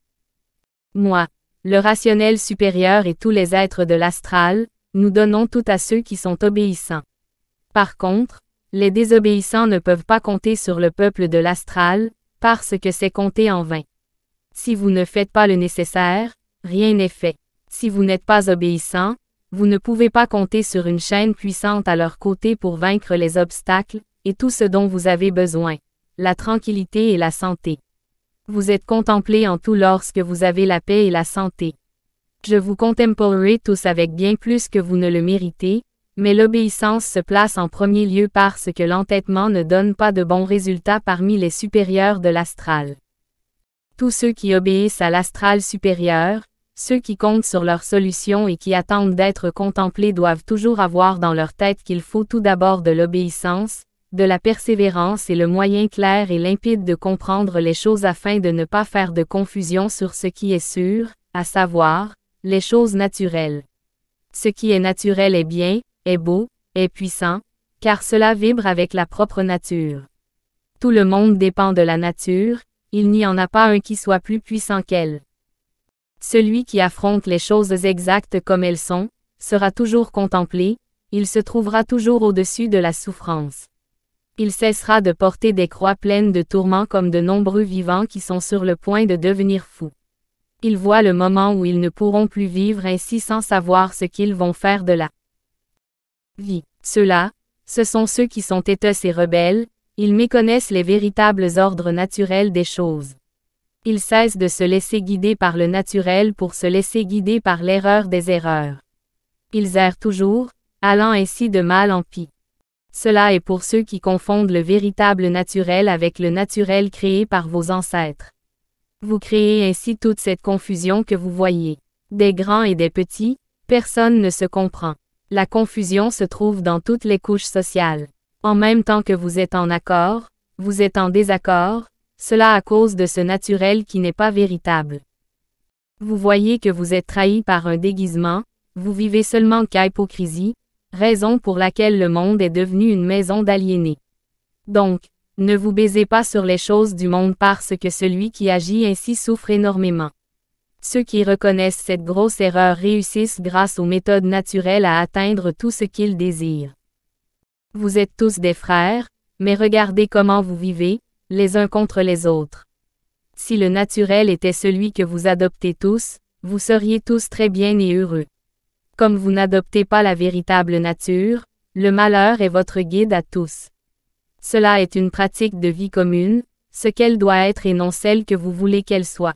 Moi, le rationnel supérieur et tous les êtres de l'astral, nous donnons tout à ceux qui sont obéissants. Par contre, les désobéissants ne peuvent pas compter sur le peuple de l'astral, parce que c'est compter en vain. Si vous ne faites pas le nécessaire, rien n'est fait. Si vous n'êtes pas obéissant, vous ne pouvez pas compter sur une chaîne puissante à leur côté pour vaincre les obstacles, et tout ce dont vous avez besoin, la tranquillité et la santé. Vous êtes contemplés en tout lorsque vous avez la paix et la santé. Je vous contemplerai tous avec bien plus que vous ne le méritez, mais l'obéissance se place en premier lieu parce que l'entêtement ne donne pas de bons résultats parmi les supérieurs de l'astral. Tous ceux qui obéissent à l'astral supérieur, ceux qui comptent sur leur solution et qui attendent d'être contemplés doivent toujours avoir dans leur tête qu'il faut tout d'abord de l'obéissance, de la persévérance et le moyen clair et limpide de comprendre les choses afin de ne pas faire de confusion sur ce qui est sûr, à savoir, les choses naturelles. Ce qui est naturel est bien, est beau, est puissant, car cela vibre avec la propre nature. Tout le monde dépend de la nature, il n'y en a pas un qui soit plus puissant qu'elle. Celui qui affronte les choses exactes comme elles sont, sera toujours contemplé, il se trouvera toujours au-dessus de la souffrance. Il cessera de porter des croix pleines de tourments comme de nombreux vivants qui sont sur le point de devenir fous. Ils voient le moment où ils ne pourront plus vivre ainsi sans savoir ce qu'ils vont faire de la vie. Ceux-là, ce sont ceux qui sont têteux et rebelles, ils méconnaissent les véritables ordres naturels des choses. Ils cessent de se laisser guider par le naturel pour se laisser guider par l'erreur des erreurs. Ils errent toujours, allant ainsi de mal en pis. Cela est pour ceux qui confondent le véritable naturel avec le naturel créé par vos ancêtres. Vous créez ainsi toute cette confusion que vous voyez. Des grands et des petits, personne ne se comprend. La confusion se trouve dans toutes les couches sociales. En même temps que vous êtes en accord, vous êtes en désaccord, cela à cause de ce naturel qui n'est pas véritable. Vous voyez que vous êtes trahi par un déguisement, vous vivez seulement qu'à hypocrisie, raison pour laquelle le monde est devenu une maison d'aliénés. Donc, ne vous baisez pas sur les choses du monde parce que celui qui agit ainsi souffre énormément. Ceux qui reconnaissent cette grosse erreur réussissent grâce aux méthodes naturelles à atteindre tout ce qu'ils désirent. Vous êtes tous des frères, mais regardez comment vous vivez, les uns contre les autres. Si le naturel était celui que vous adoptez tous, vous seriez tous très bien et heureux. Comme vous n'adoptez pas la véritable nature, le malheur est votre guide à tous. Cela est une pratique de vie commune, ce qu'elle doit être et non celle que vous voulez qu'elle soit.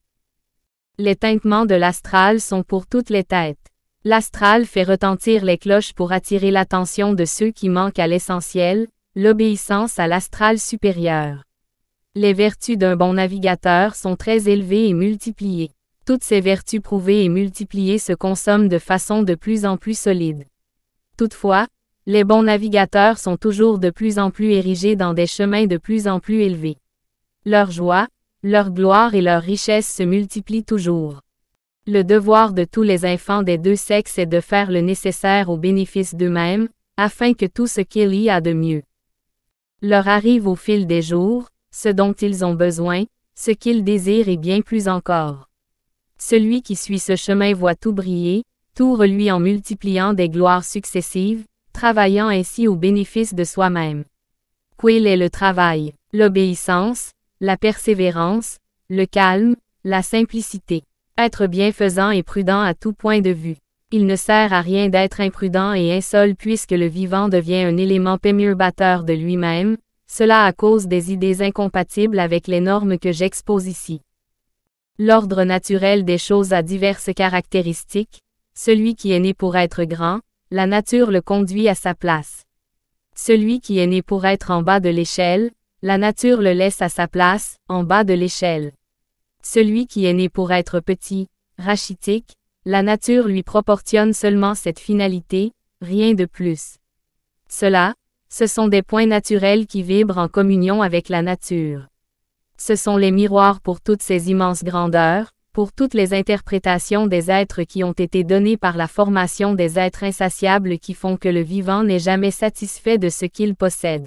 Les tintements de l'astral sont pour toutes les têtes. L'astral fait retentir les cloches pour attirer l'attention de ceux qui manquent à l'essentiel, l'obéissance à l'astral supérieur. Les vertus d'un bon navigateur sont très élevées et multipliées. Toutes ces vertus prouvées et multipliées se consomment de façon de plus en plus solide. Toutefois, les bons navigateurs sont toujours de plus en plus érigés dans des chemins de plus en plus élevés. Leur joie, leur gloire et leur richesse se multiplient toujours. Le devoir de tous les enfants des deux sexes est de faire le nécessaire au bénéfice d'eux-mêmes, afin que tout ce qu'il y a de mieux leur arrive au fil des jours, ce dont ils ont besoin, ce qu'ils désirent et bien plus encore. Celui qui suit ce chemin voit tout briller, tout reluit en multipliant des gloires successives, travaillant ainsi au bénéfice de soi-même. Quel est le travail? L'obéissance, la persévérance, le calme, la simplicité. Être bienfaisant et prudent à tout point de vue. Il ne sert à rien d'être imprudent et insol puisque le vivant devient un élément perturbateur de lui-même, cela à cause des idées incompatibles avec les normes que j'expose ici. L'ordre naturel des choses a diverses caractéristiques. Celui qui est né pour être grand, la nature le conduit à sa place. Celui qui est né pour être en bas de l'échelle, la nature le laisse à sa place, en bas de l'échelle. Celui qui est né pour être petit, rachitique, la nature lui proportionne seulement cette finalité, rien de plus. Cela, ce sont des points naturels qui vibrent en communion avec la nature. Ce sont les miroirs pour toutes ces immenses grandeurs, pour toutes les interprétations des êtres qui ont été données par la formation des êtres insatiables qui font que le vivant n'est jamais satisfait de ce qu'il possède.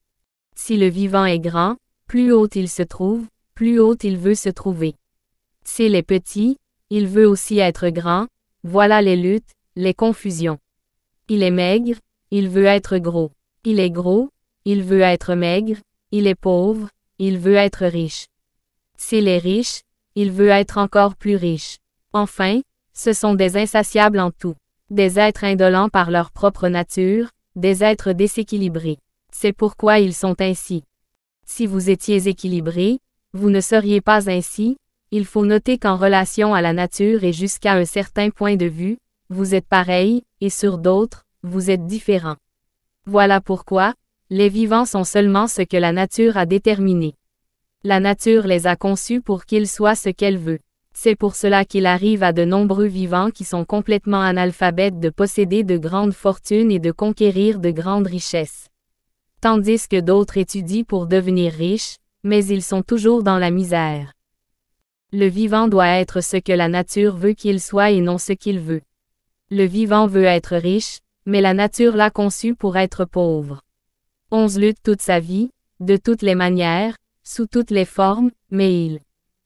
Si le vivant est grand, plus haut il se trouve, plus haut il veut se trouver. S'il est petit, il veut aussi être grand, voilà les luttes, les confusions. Il est maigre, il veut être gros. Il est gros, il veut être maigre, il est pauvre, il veut être riche. S'il est riche, il veut être encore plus riche. Enfin, ce sont des insatiables en tout, des êtres indolents par leur propre nature, des êtres déséquilibrés. C'est pourquoi ils sont ainsi. Si vous étiez équilibré, vous ne seriez pas ainsi. Il faut noter qu'en relation à la nature et jusqu'à un certain point de vue, vous êtes pareil, et sur d'autres, vous êtes différent. Voilà pourquoi, les vivants sont seulement ce que la nature a déterminé. La nature les a conçus pour qu'ils soient ce qu'elle veut. C'est pour cela qu'il arrive à de nombreux vivants qui sont complètement analphabètes de posséder de grandes fortunes et de conquérir de grandes richesses. Tandis que d'autres étudient pour devenir riches, mais ils sont toujours dans la misère. Le vivant doit être ce que la nature veut qu'il soit et non ce qu'il veut. Le vivant veut être riche, mais la nature l'a conçu pour être pauvre. On lutte toute sa vie, de toutes les manières, sous toutes les formes, mais il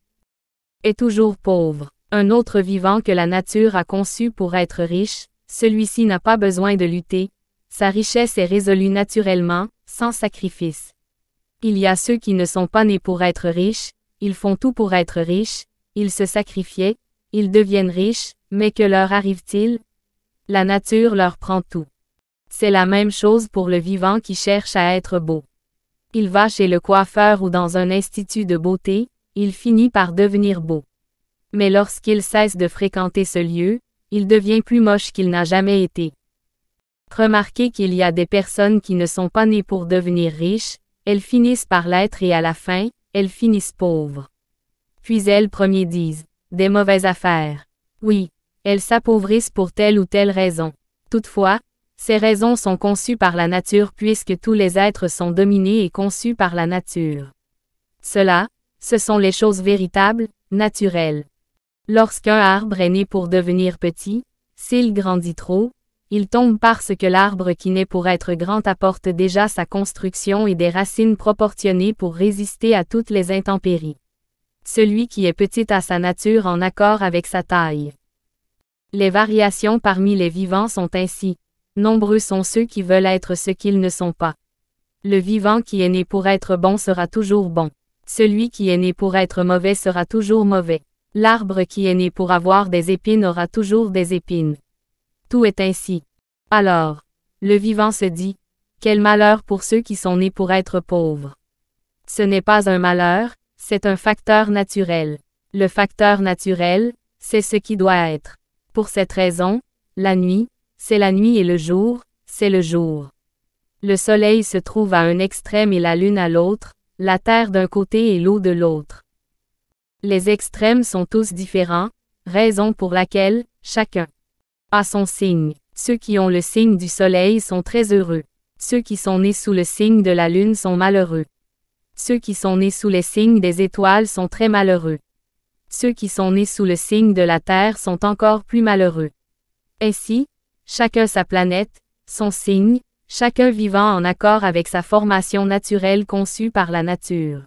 est toujours pauvre. Un autre vivant que la nature a conçu pour être riche, celui-ci n'a pas besoin de lutter, sa richesse est résolue naturellement, sans sacrifice. Il y a ceux qui ne sont pas nés pour être riches, ils font tout pour être riches, ils se sacrifiaient, ils deviennent riches, mais que leur arrive-t-il? La nature leur prend tout. C'est la même chose pour le vivant qui cherche à être beau. Il va chez le coiffeur ou dans un institut de beauté, il finit par devenir beau. Mais lorsqu'il cesse de fréquenter ce lieu, il devient plus moche qu'il n'a jamais été. Remarquez qu'il y a des personnes qui ne sont pas nées pour devenir riches, elles finissent par l'être et à la fin, elles finissent pauvres. Puis elles premiers disent, des mauvaises affaires. Oui, elles s'appauvrissent pour telle ou telle raison. Toutefois, ces raisons sont conçues par la nature puisque tous les êtres sont dominés et conçus par la nature. Cela, ce sont les choses véritables, naturelles. Lorsqu'un arbre est né pour devenir petit, s'il grandit trop, il tombe parce que l'arbre qui naît pour être grand apporte déjà sa construction et des racines proportionnées pour résister à toutes les intempéries. Celui qui est petit a sa nature en accord avec sa taille. Les variations parmi les vivants sont ainsi. Nombreux sont ceux qui veulent être ce qu'ils ne sont pas. Le vivant qui est né pour être bon sera toujours bon. Celui qui est né pour être mauvais sera toujours mauvais. L'arbre qui est né pour avoir des épines aura toujours des épines. Tout est ainsi. Alors, le vivant se dit, quel malheur pour ceux qui sont nés pour être pauvres. Ce n'est pas un malheur, c'est un facteur naturel. Le facteur naturel, c'est ce qui doit être. Pour cette raison, la nuit, c'est la nuit et le jour, c'est le jour. Le soleil se trouve à un extrême et la lune à l'autre, la terre d'un côté et l'eau de l'autre. Les extrêmes sont tous différents, raison pour laquelle, chacun a son signe. Ceux qui ont le signe du soleil sont très heureux. Ceux qui sont nés sous le signe de la lune sont malheureux. Ceux qui sont nés sous les signes des étoiles sont très malheureux. Ceux qui sont nés sous le signe de la terre sont encore plus malheureux. Ainsi, chacun sa planète, son signe, chacun vivant en accord avec sa formation naturelle conçue par la nature.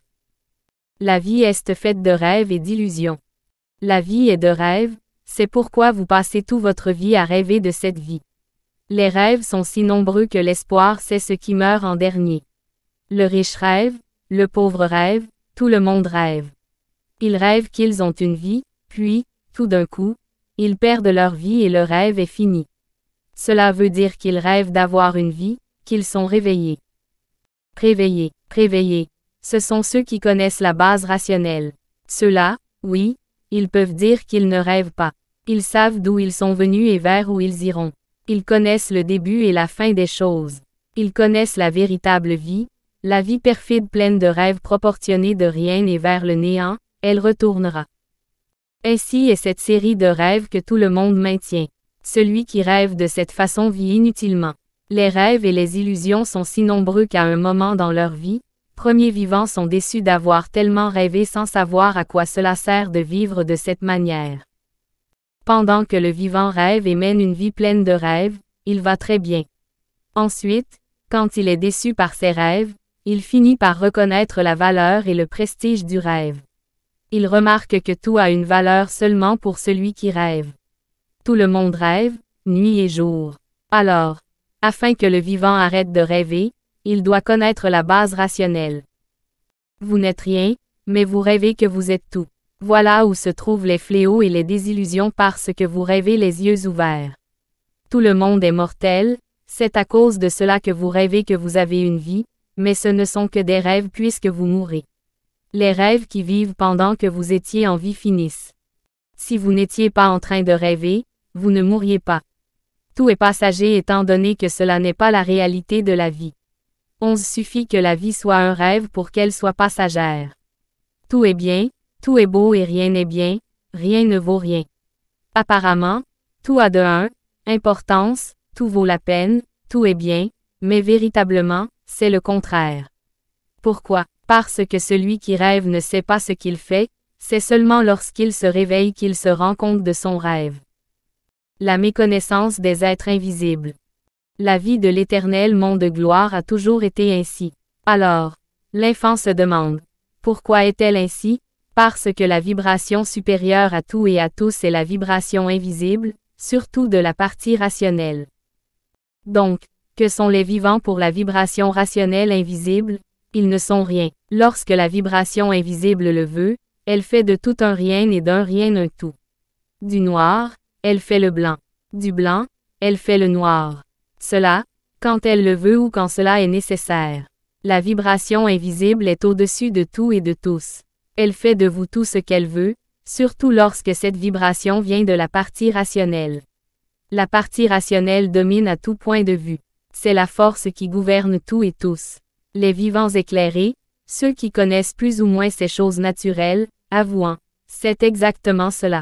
La vie est faite de rêves et d'illusions. La vie est de rêves, c'est pourquoi vous passez toute votre vie à rêver de cette vie. Les rêves sont si nombreux que l'espoir c'est ce qui meurt en dernier. Le riche rêve, le pauvre rêve, Tout le monde rêve. Ils rêvent qu'ils ont une vie, puis, tout d'un coup, ils perdent leur vie et le rêve est fini. Cela veut dire qu'ils rêvent d'avoir une vie, qu'ils sont réveillés. Réveillés, réveillés. Ce sont ceux qui connaissent la base rationnelle. Ceux-là, oui, ils peuvent dire qu'ils ne rêvent pas. Ils savent d'où ils sont venus et vers où ils iront. Ils connaissent le début et la fin des choses. Ils connaissent la véritable vie, la vie perfide pleine de rêves proportionnés de rien et vers le néant, elle retournera. Ainsi est cette série de rêves que tout le monde maintient. Celui qui rêve de cette façon vit inutilement. Les rêves et les illusions sont si nombreux qu'à un moment dans leur vie, premiers vivants sont déçus d'avoir tellement rêvé sans savoir à quoi cela sert de vivre de cette manière. Pendant que le vivant rêve et mène une vie pleine de rêves, il va très bien. Ensuite, quand il est déçu par ses rêves, il finit par reconnaître la valeur et le prestige du rêve. Il remarque que tout a une valeur seulement pour celui qui rêve. Tout le monde rêve, nuit et jour. Alors, afin que le vivant arrête de rêver, il doit connaître la base rationnelle. Vous n'êtes rien, mais vous rêvez que vous êtes tout. Voilà où se trouvent les fléaux et les désillusions parce que vous rêvez les yeux ouverts. Tout le monde est mortel, c'est à cause de cela que vous rêvez que vous avez une vie, mais ce ne sont que des rêves puisque vous mourrez. Les rêves qui vivent pendant que vous étiez en vie finissent. Si vous n'étiez pas en train de rêver, vous ne mourriez pas. Tout est passager étant donné que cela n'est pas la réalité de la vie. Il suffit que la vie soit un rêve pour qu'elle soit passagère. Tout est bien, tout est beau et rien n'est bien, rien ne vaut rien. Apparemment, tout a de un, importance, tout vaut la peine, tout est bien, mais véritablement, c'est le contraire. Pourquoi? Parce que celui qui rêve ne sait pas ce qu'il fait, c'est seulement lorsqu'il se réveille qu'il se rend compte de son rêve. La méconnaissance des êtres invisibles. La vie de l'éternel monde de gloire a toujours été ainsi. Alors, l'enfant se demande, pourquoi est-elle ainsi? Parce que la vibration supérieure à tout et à tous est la vibration invisible, surtout de la partie rationnelle. Donc, que sont les vivants pour la vibration rationnelle invisible? Ils ne sont rien. Lorsque la vibration invisible le veut, elle fait de tout un rien et d'un rien un tout. Du noir, elle fait le blanc. Du blanc, elle fait le noir. Cela, quand elle le veut ou quand cela est nécessaire. La vibration invisible est au-dessus de tout et de tous. Elle fait de vous tout ce qu'elle veut, surtout lorsque cette vibration vient de la partie rationnelle. La partie rationnelle domine à tout point de vue. C'est la force qui gouverne tout et tous. Les vivants éclairés, ceux qui connaissent plus ou moins ces choses naturelles, avouant, c'est exactement cela.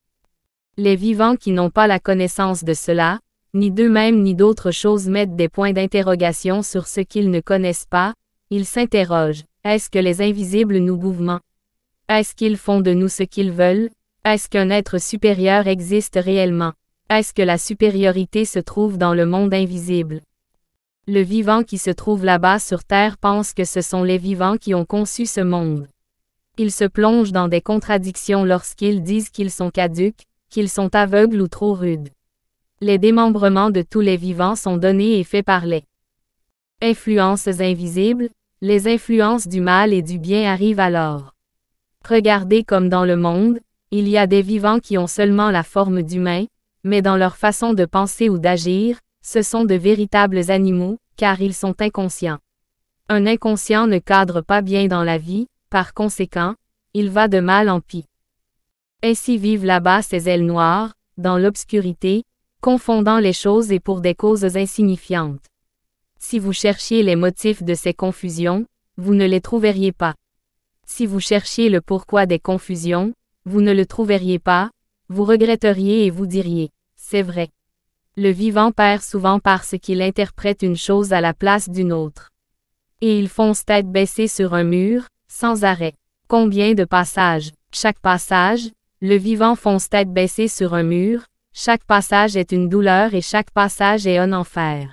Les vivants qui n'ont pas la connaissance de cela, ni d'eux-mêmes ni d'autres choses mettent des points d'interrogation sur ce qu'ils ne connaissent pas, ils s'interrogent, est-ce que les invisibles nous gouvernent? Est-ce qu'ils font de nous ce qu'ils veulent? Est-ce qu'un être supérieur existe réellement? Est-ce que la supériorité se trouve dans le monde invisible? Le vivant qui se trouve là-bas sur Terre pense que ce sont les vivants qui ont conçu ce monde. Ils se plongent dans des contradictions lorsqu'ils disent qu'ils sont caducs, qu'ils sont aveugles ou trop rudes. Les démembrements de tous les vivants sont donnés et faits par les influences invisibles, les influences du mal et du bien arrivent alors. Regardez comme dans le monde, il y a des vivants qui ont seulement la forme d'humains, mais dans leur façon de penser ou d'agir, ce sont de véritables animaux, car ils sont inconscients. Un inconscient ne cadre pas bien dans la vie, par conséquent, il va de mal en pis. Ainsi vivent là-bas ces ailes noires, dans l'obscurité, confondant les choses et pour des causes insignifiantes. Si vous cherchiez les motifs de ces confusions, vous ne les trouveriez pas. Si vous cherchiez le pourquoi des confusions, vous ne le trouveriez pas, vous regretteriez et vous diriez, c'est vrai. Le vivant perd souvent parce qu'il interprète une chose à la place d'une autre. Et ils foncent tête baissée sur un mur, sans arrêt. Combien de passages? Chaque passage, le vivant fonce tête baissée sur un mur, chaque passage est une douleur et chaque passage est un enfer.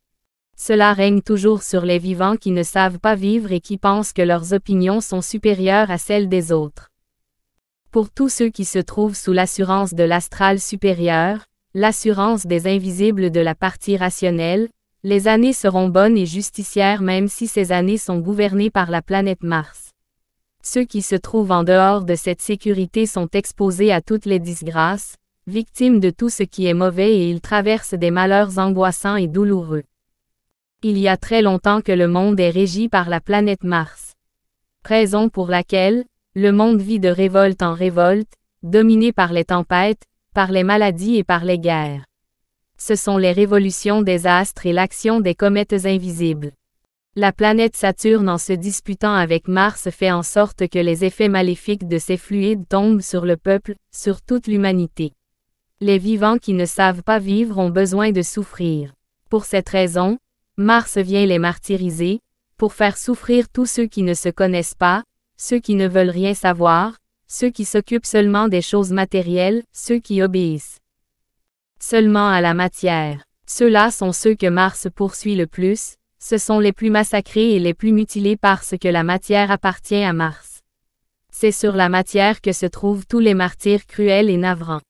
Cela règne toujours sur les vivants qui ne savent pas vivre et qui pensent que leurs opinions sont supérieures à celles des autres. Pour tous ceux qui se trouvent sous l'assurance de l'astral supérieur, l'assurance des invisibles de la partie rationnelle, les années seront bonnes et justicières même si ces années sont gouvernées par la planète Mars. Ceux qui se trouvent en dehors de cette sécurité sont exposés à toutes les disgrâces, victimes de tout ce qui est mauvais et ils traversent des malheurs angoissants et douloureux. Il y a très longtemps que le monde est régi par la planète Mars. Raison pour laquelle, le monde vit de révolte en révolte, dominé par les tempêtes, par les maladies et par les guerres. Ce sont les révolutions des astres et l'action des comètes invisibles. La planète Saturne en se disputant avec Mars fait en sorte que les effets maléfiques de ces fluides tombent sur le peuple, sur toute l'humanité. Les vivants qui ne savent pas vivre ont besoin de souffrir. Pour cette raison, Mars vient les martyriser, pour faire souffrir tous ceux qui ne se connaissent pas, ceux qui ne veulent rien savoir, ceux qui s'occupent seulement des choses matérielles, ceux qui obéissent seulement à la matière. Ceux-là sont ceux que Mars poursuit le plus, ce sont les plus massacrés et les plus mutilés parce que la matière appartient à Mars. C'est sur la matière que se trouvent tous les martyrs cruels et navrants.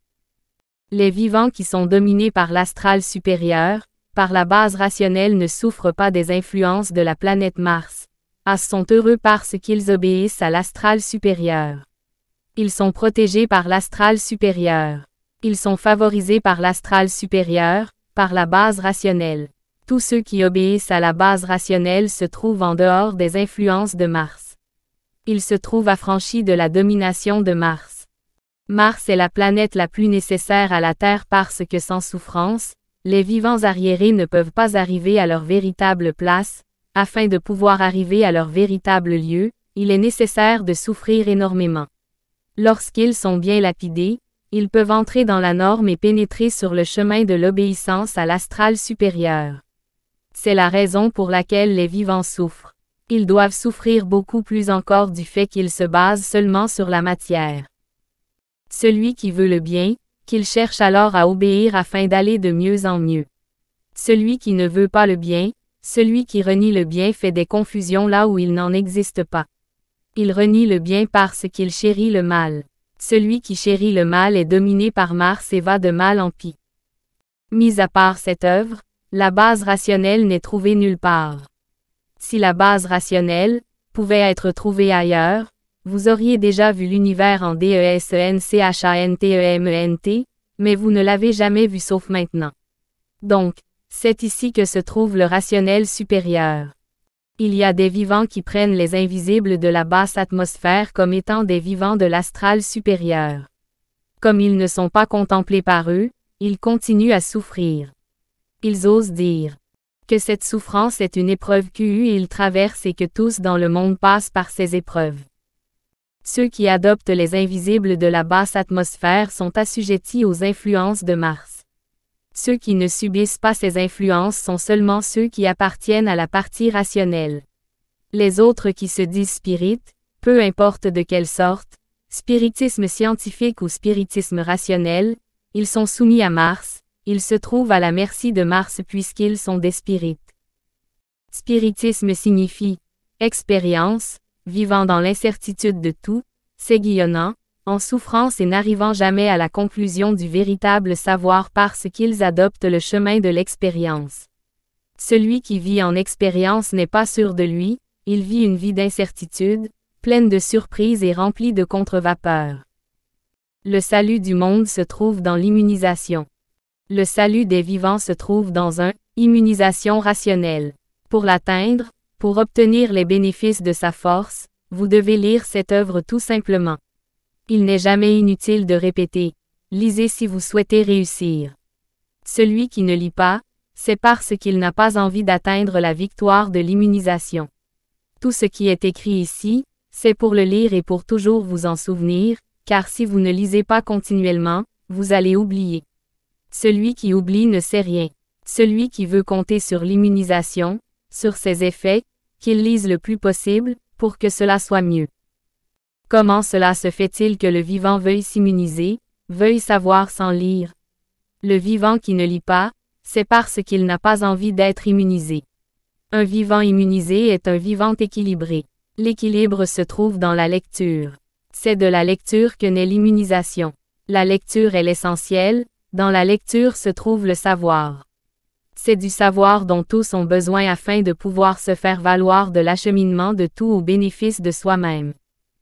Les vivants qui sont dominés par l'astral supérieur, par la base rationnelle ne souffrent pas des influences de la planète Mars. Ah, sont heureux parce qu'ils obéissent à l'astral supérieur. Ils sont protégés par l'astral supérieur. Ils sont favorisés par l'astral supérieur, par la base rationnelle. Tous ceux qui obéissent à la base rationnelle se trouvent en dehors des influences de Mars. Ils se trouvent affranchis de la domination de Mars. Mars est la planète la plus nécessaire à la Terre parce que sans souffrance, les vivants arriérés ne peuvent pas arriver à leur véritable place. Afin de pouvoir arriver à leur véritable lieu, il est nécessaire de souffrir énormément. Lorsqu'ils sont bien lapidés, ils peuvent entrer dans la norme et pénétrer sur le chemin de l'obéissance à l'astral supérieur. C'est la raison pour laquelle les vivants souffrent. Ils doivent souffrir beaucoup plus encore du fait qu'ils se basent seulement sur la matière. Celui qui veut le bien, qu'il cherche alors à obéir afin d'aller de mieux en mieux. Celui qui ne veut pas le bien, celui qui renie le bien fait des confusions là où il n'en existe pas. Il renie le bien parce qu'il chérit le mal. Celui qui chérit le mal est dominé par Mars et va de mal en pis. Mis à part cette œuvre, la base rationnelle n'est trouvée nulle part. Si la base rationnelle pouvait être trouvée ailleurs, vous auriez déjà vu l'univers en DESENCHANTEMENT, mais vous ne l'avez jamais vu sauf maintenant. Donc, c'est ici que se trouve le rationnel supérieur. Il y a des vivants qui prennent les invisibles de la basse atmosphère comme étant des vivants de l'astral supérieur. Comme ils ne sont pas contemplés par eux, ils continuent à souffrir. Ils osent dire que cette souffrance est une épreuve qu'ils traversent et que tous dans le monde passent par ces épreuves. Ceux qui adoptent les invisibles de la basse atmosphère sont assujettis aux influences de Mars. Ceux qui ne subissent pas ces influences sont seulement ceux qui appartiennent à la partie rationnelle. Les autres qui se disent spirites, peu importe de quelle sorte, spiritisme scientifique ou spiritisme rationnel, ils sont soumis à Mars, ils se trouvent à la merci de Mars puisqu'ils sont des spirites. Spiritisme signifie expérience, vivant dans l'incertitude de tout, s'aiguillonnant, en souffrance et n'arrivant jamais à la conclusion du véritable savoir parce qu'ils adoptent le chemin de l'expérience. Celui qui vit en expérience n'est pas sûr de lui, il vit une vie d'incertitude, pleine de surprises et remplie de contre-vapeurs. Le salut du monde se trouve dans l'immunisation. Le salut des vivants se trouve dans un « immunisation rationnelle ». Pour l'atteindre, pour obtenir les bénéfices de sa force, vous devez lire cette œuvre tout simplement. Il n'est jamais inutile de répéter « lisez si vous souhaitez réussir ». Celui qui ne lit pas, c'est parce qu'il n'a pas envie d'atteindre la victoire de l'immunisation. Tout ce qui est écrit ici, c'est pour le lire et pour toujours vous en souvenir, car si vous ne lisez pas continuellement, vous allez oublier. Celui qui oublie ne sait rien. Celui qui veut compter sur l'immunisation, sur ses effets, qu'il lise le plus possible, pour que cela soit mieux. Comment cela se fait-il que le vivant veuille s'immuniser, veuille savoir sans lire? Le vivant qui ne lit pas, c'est parce qu'il n'a pas envie d'être immunisé. Un vivant immunisé est un vivant équilibré. L'équilibre se trouve dans la lecture. C'est de la lecture que naît l'immunisation. La lecture est l'essentiel, dans la lecture se trouve le savoir. C'est du savoir dont tous ont besoin afin de pouvoir se faire valoir de l'acheminement de tout au bénéfice de soi-même.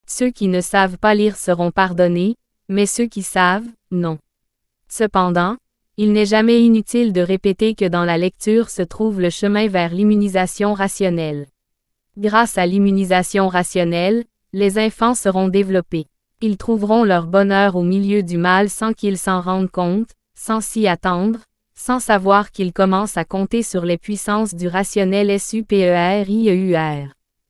Ceux qui ne savent pas lire seront pardonnés, mais ceux qui savent, non. Cependant, il n'est jamais inutile de répéter que dans la lecture se trouve le chemin vers l'immunisation rationnelle. Grâce à l'immunisation rationnelle, les enfants seront développés. Ils trouveront leur bonheur au milieu du mal sans qu'ils s'en rendent compte, sans s'y attendre, sans savoir qu'ils commencent à compter sur les puissances du rationnel supérieur.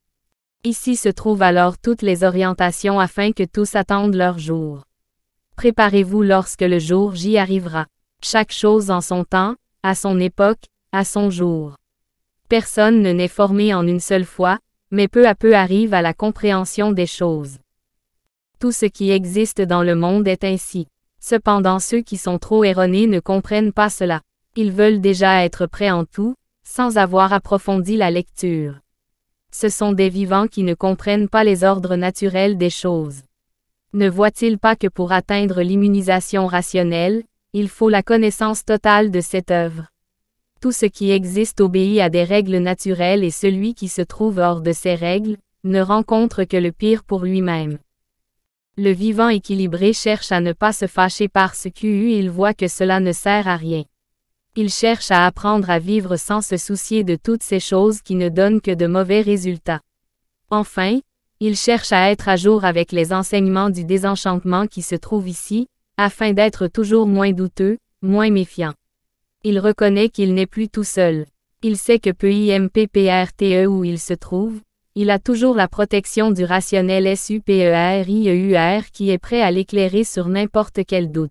Ici se trouvent alors toutes les orientations afin que tous attendent leur jour. Préparez-vous lorsque le jour J arrivera. Chaque chose en son temps, à son époque, à son jour. Personne ne naît formé en une seule fois, mais peu à peu arrive à la compréhension des choses. Tout ce qui existe dans le monde est ainsi. Cependant ceux qui sont trop erronés ne comprennent pas cela. Ils veulent déjà être prêts en tout, sans avoir approfondi la lecture. Ce sont des vivants qui ne comprennent pas les ordres naturels des choses. Ne voient-ils pas que pour atteindre l'immunisation rationnelle, il faut la connaissance totale de cette œuvre? Tout ce qui existe obéit à des règles naturelles et celui qui se trouve hors de ces règles, ne rencontre que le pire pour lui-même. Le vivant équilibré cherche à ne pas se fâcher parce qu'il voit que cela ne sert à rien. Il cherche à apprendre à vivre sans se soucier de toutes ces choses qui ne donnent que de mauvais résultats. Enfin, il cherche à être à jour avec les enseignements du désenchantement qui se trouvent ici, afin d'être toujours moins douteux, moins méfiant. Il reconnaît qu'il n'est plus tout seul. Il sait que peu importe où il se trouve, il a toujours la protection du rationnel supérieur qui est prêt à l'éclairer sur n'importe quel doute.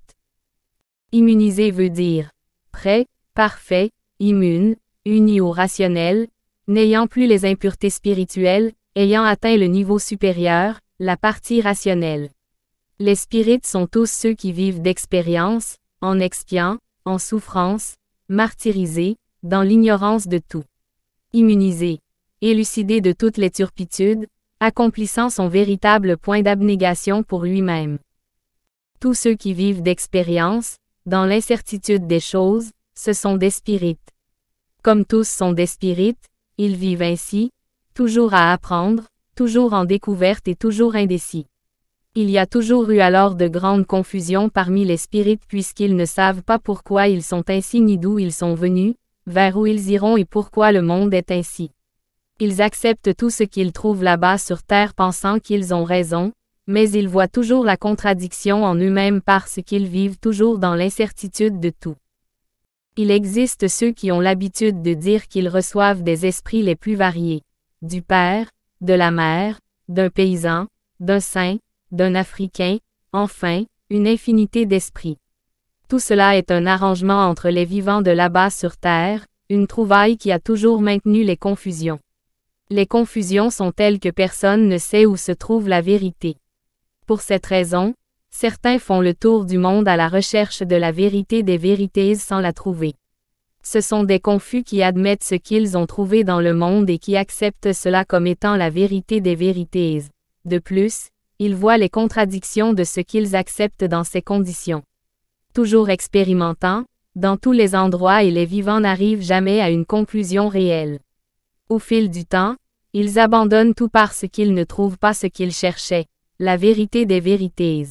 Immunisé veut dire prêt, parfait, immune, uni au rationnel, n'ayant plus les impuretés spirituelles, ayant atteint le niveau supérieur, la partie rationnelle. Les spirites sont tous ceux qui vivent d'expérience, en expiant, en souffrance, martyrisés, dans l'ignorance de tout. Immunisé, élucidé de toutes les turpitudes, accomplissant son véritable point d'abnégation pour lui-même. Tous ceux qui vivent d'expérience, dans l'incertitude des choses, ce sont des spirites. Comme tous sont des spirites, ils vivent ainsi, toujours à apprendre, toujours en découverte et toujours indécis. Il y a toujours eu alors de grandes confusions parmi les spirites puisqu'ils ne savent pas pourquoi ils sont ainsi ni d'où ils sont venus, vers où ils iront et pourquoi le monde est ainsi. Ils acceptent tout ce qu'ils trouvent là-bas sur terre pensant qu'ils ont raison, mais ils voient toujours la contradiction en eux-mêmes parce qu'ils vivent toujours dans l'incertitude de tout. Il existe ceux qui ont l'habitude de dire qu'ils reçoivent des esprits les plus variés, du Père, de la Mère, d'un paysan, d'un saint, d'un Africain, enfin, une infinité d'esprits. Tout cela est un arrangement entre les vivants de là-bas sur terre, une trouvaille qui a toujours maintenu les confusions. Les confusions sont telles que personne ne sait où se trouve la vérité. Pour cette raison, certains font le tour du monde à la recherche de la vérité des vérités sans la trouver. Ce sont des confus qui admettent ce qu'ils ont trouvé dans le monde et qui acceptent cela comme étant la vérité des vérités. De plus, ils voient les contradictions de ce qu'ils acceptent dans ces conditions. Toujours expérimentant, dans tous les endroits et les vivants n'arrivent jamais à une conclusion réelle. Au fil du temps, ils abandonnent tout parce qu'ils ne trouvent pas ce qu'ils cherchaient, la vérité des vérités.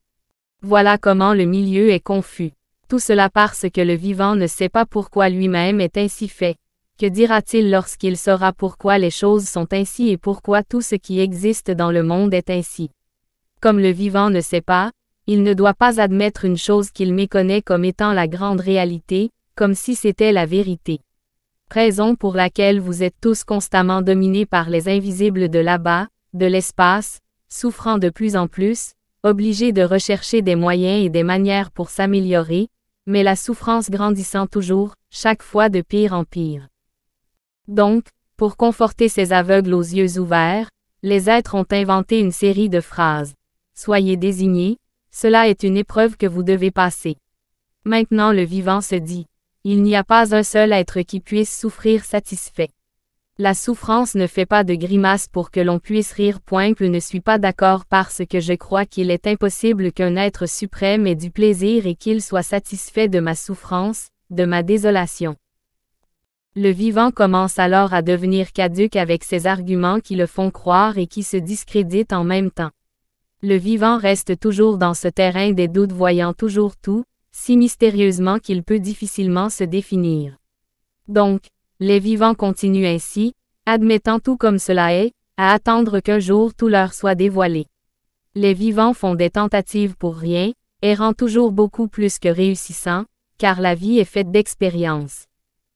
Voilà comment le milieu est confus. Tout cela parce que le vivant ne sait pas pourquoi lui-même est ainsi fait. Que dira-t-il lorsqu'il saura pourquoi les choses sont ainsi et pourquoi tout ce qui existe dans le monde est ainsi? Comme le vivant ne sait pas, il ne doit pas admettre une chose qu'il méconnaît comme étant la grande réalité, comme si c'était la vérité. Raison pour laquelle vous êtes tous constamment dominés par les invisibles de là-bas, de l'espace, souffrant de plus en plus, obligés de rechercher des moyens et des manières pour s'améliorer, mais la souffrance grandissant toujours, chaque fois de pire en pire. Donc, pour conforter ces aveugles aux yeux ouverts, les êtres ont inventé une série de phrases. Soyez désignés, cela est une épreuve que vous devez passer. Maintenant le vivant se dit, il n'y a pas un seul être qui puisse souffrir satisfait. La souffrance ne fait pas de grimace pour que l'on puisse rire. Point. Je ne suis pas d'accord parce que je crois qu'il est impossible qu'un être suprême ait du plaisir et qu'il soit satisfait de ma souffrance, de ma désolation. Le vivant commence alors à devenir caduc avec ses arguments qui le font croire et qui se discréditent en même temps. Le vivant reste toujours dans ce terrain des doutes voyant toujours tout, si mystérieusement qu'il peut difficilement se définir. Donc, les vivants continuent ainsi, admettant tout comme cela est, à attendre qu'un jour tout leur soit dévoilé. Les vivants font des tentatives pour rien, errant toujours beaucoup plus que réussissant, car la vie est faite d'expériences.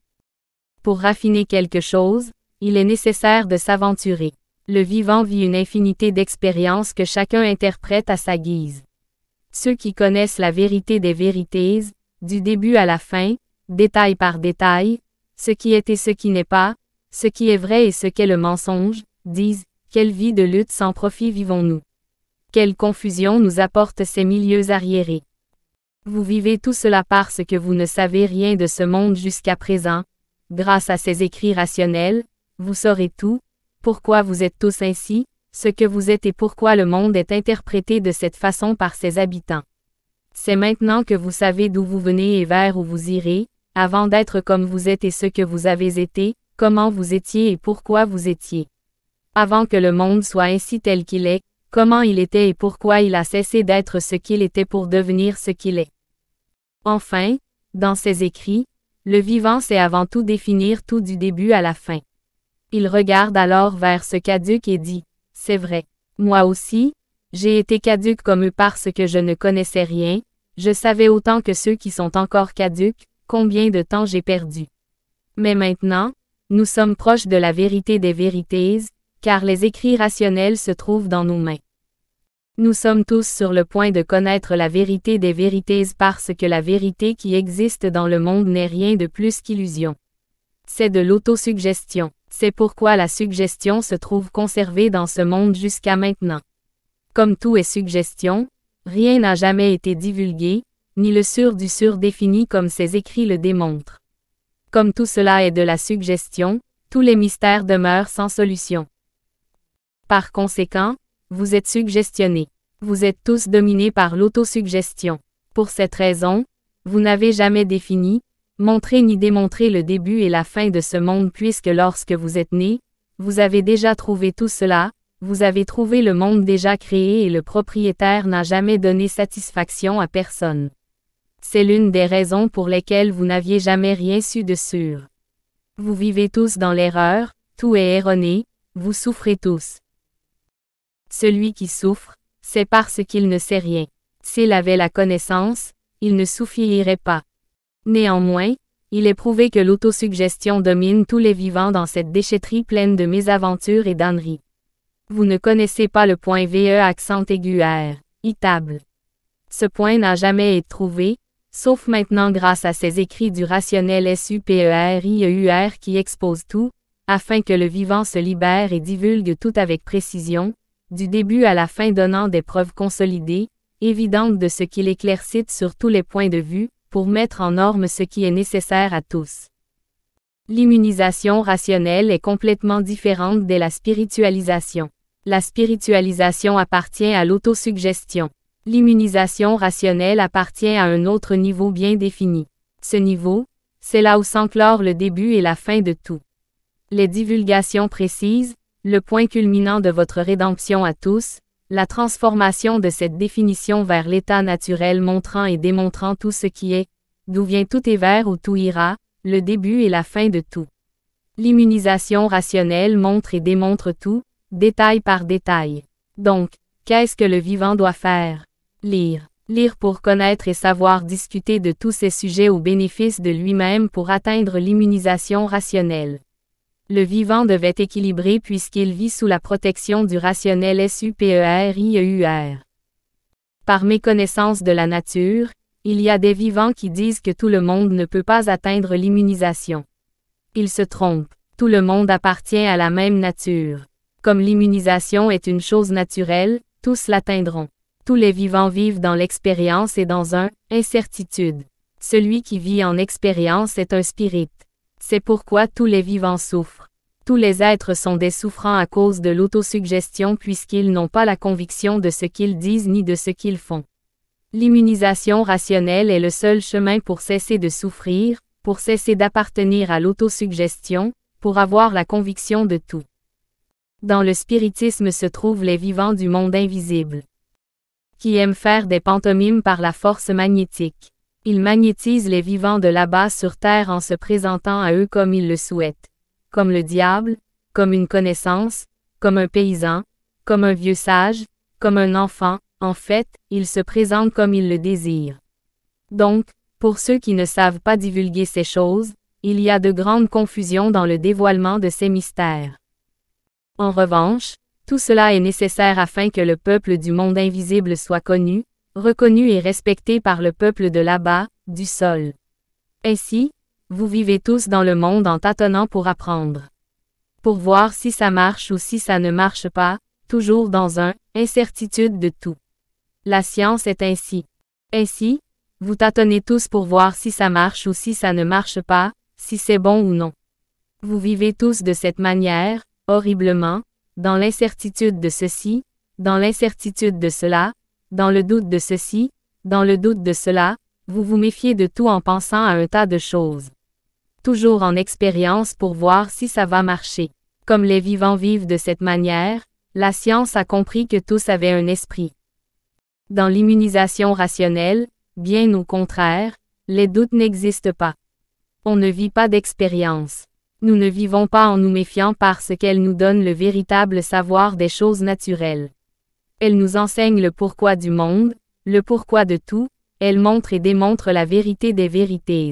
Pour raffiner quelque chose, il est nécessaire de s'aventurer. Le vivant vit une infinité d'expériences que chacun interprète à sa guise. Ceux qui connaissent la vérité des vérités, du début à la fin, détail par détail, ce qui est et ce qui n'est pas, ce qui est vrai et ce qu'est le mensonge, disent, quelle vie de lutte sans profit vivons-nous? Quelle confusion nous apportent ces milieux arriérés? Vous vivez tout cela parce que vous ne savez rien de ce monde jusqu'à présent. Grâce à ces écrits rationnels, vous saurez tout, pourquoi vous êtes tous ainsi, ce que vous êtes et pourquoi le monde est interprété de cette façon par ses habitants. C'est maintenant que vous savez d'où vous venez et vers où vous irez, avant d'être comme vous êtes et ce que vous avez été, comment vous étiez et pourquoi vous étiez. Avant que le monde soit ainsi tel qu'il est, comment il était et pourquoi il a cessé d'être ce qu'il était pour devenir ce qu'il est. Enfin, dans ses écrits, le vivant sait avant tout définir tout du début à la fin. Il regarde alors vers ce caduc et dit, « C'est vrai. Moi aussi, j'ai été caduc comme eux parce que je ne connaissais rien, je savais autant que ceux qui sont encore caducs, combien de temps j'ai perdu. Mais maintenant, nous sommes proches de la vérité des vérités, car les écrits rationnels se trouvent dans nos mains. Nous sommes tous sur le point de connaître la vérité des vérités parce que la vérité qui existe dans le monde n'est rien de plus qu'illusion. C'est de l'autosuggestion. C'est pourquoi la suggestion se trouve conservée dans ce monde jusqu'à maintenant. Comme tout est suggestion, rien n'a jamais été divulgué, ni le sûr du sûr défini comme ces écrits le démontrent. Comme tout cela est de la suggestion, tous les mystères demeurent sans solution. Par conséquent, vous êtes suggestionnés. Vous êtes tous dominés par l'autosuggestion. Pour cette raison, vous n'avez jamais défini, montré ni démontré le début et la fin de ce monde puisque lorsque vous êtes né, vous avez déjà trouvé tout cela, vous avez trouvé le monde déjà créé et le propriétaire n'a jamais donné satisfaction à personne. C'est l'une des raisons pour lesquelles vous n'aviez jamais rien su de sûr. Vous vivez tous dans l'erreur, tout est erroné, vous souffrez tous. Celui qui souffre, c'est parce qu'il ne sait rien. S'il avait la connaissance, il ne souffrirait pas. Néanmoins, il est prouvé que l'autosuggestion domine tous les vivants dans cette déchetterie pleine de mésaventures et d'âneries. Vous ne connaissez pas le point V E accent aigu R, itable. Ce point n'a jamais été trouvé, sauf maintenant grâce à ces écrits du rationnel SUPERIEUR qui exposent tout, afin que le vivant se libère et divulgue tout avec précision, du début à la fin donnant des preuves consolidées, évidentes de ce qu'il éclaircite sur tous les points de vue, pour mettre en norme ce qui est nécessaire à tous. L'immunisation rationnelle est complètement différente de la spiritualisation. La spiritualisation appartient à l'autosuggestion. L'immunisation rationnelle appartient à un autre niveau bien défini. Ce niveau, c'est là où s'enclore le début et la fin de tout. Les divulgations précises, le point culminant de votre rédemption à tous, la transformation de cette définition vers l'état naturel montrant et démontrant tout ce qui est, d'où vient tout et vers où tout ira, le début et la fin de tout. L'immunisation rationnelle montre et démontre tout, détail par détail. Donc, qu'est-ce que le vivant doit faire? Lire. Lire pour connaître et savoir discuter de tous ces sujets au bénéfice de lui-même pour atteindre l'immunisation rationnelle. Le vivant devait équilibrer puisqu'il vit sous la protection du rationnel SUPERIEUR. Par méconnaissance de la nature, il y a des vivants qui disent que tout le monde ne peut pas atteindre l'immunisation. Ils se trompent. Tout le monde appartient à la même nature. Comme l'immunisation est une chose naturelle, tous l'atteindront. Tous les vivants vivent dans l'expérience et dans un « incertitude ». Celui qui vit en expérience est un spirit. C'est pourquoi tous les vivants souffrent. Tous les êtres sont des souffrants à cause de l'autosuggestion puisqu'ils n'ont pas la conviction de ce qu'ils disent ni de ce qu'ils font. L'immunisation rationnelle est le seul chemin pour cesser de souffrir, pour cesser d'appartenir à l'autosuggestion, pour avoir la conviction de tout. Dans le spiritisme se trouvent les vivants du monde invisible. qui aiment faire des pantomimes par la force magnétique. Ils magnétisent les vivants de là-bas sur Terre en se présentant à eux comme ils le souhaitent. Comme le diable, comme une connaissance, comme un paysan, comme un vieux sage, comme un enfant, en fait, ils se présentent comme ils le désirent. Donc, pour ceux qui ne savent pas divulguer ces choses, il y a de grandes confusions dans le dévoilement de ces mystères. En revanche, tout cela est nécessaire afin que le peuple du monde invisible soit connu, reconnu et respecté par le peuple de là-bas, du sol. Ainsi, vous vivez tous dans le monde en tâtonnant pour apprendre. Pour voir si ça marche ou si ça ne marche pas, toujours dans un « incertitude de tout ». La science est ainsi. Ainsi, vous tâtonnez tous pour voir si ça marche ou si ça ne marche pas, si c'est bon ou non. Vous vivez tous de cette manière, horriblement, dans l'incertitude de ceci, dans l'incertitude de cela, dans le doute de ceci, dans le doute de cela, vous vous méfiez de tout en pensant à un tas de choses. Toujours en expérience pour voir si ça va marcher. Comme les vivants vivent de cette manière, la science a compris que tous avaient un esprit. Dans l'immunisation rationnelle, bien au contraire, les doutes n'existent pas. On ne vit pas d'expérience. Nous ne vivons pas en nous méfiant parce qu'elle nous donne le véritable savoir des choses naturelles. Elle nous enseigne le pourquoi du monde, le pourquoi de tout, elle montre et démontre la vérité des vérités.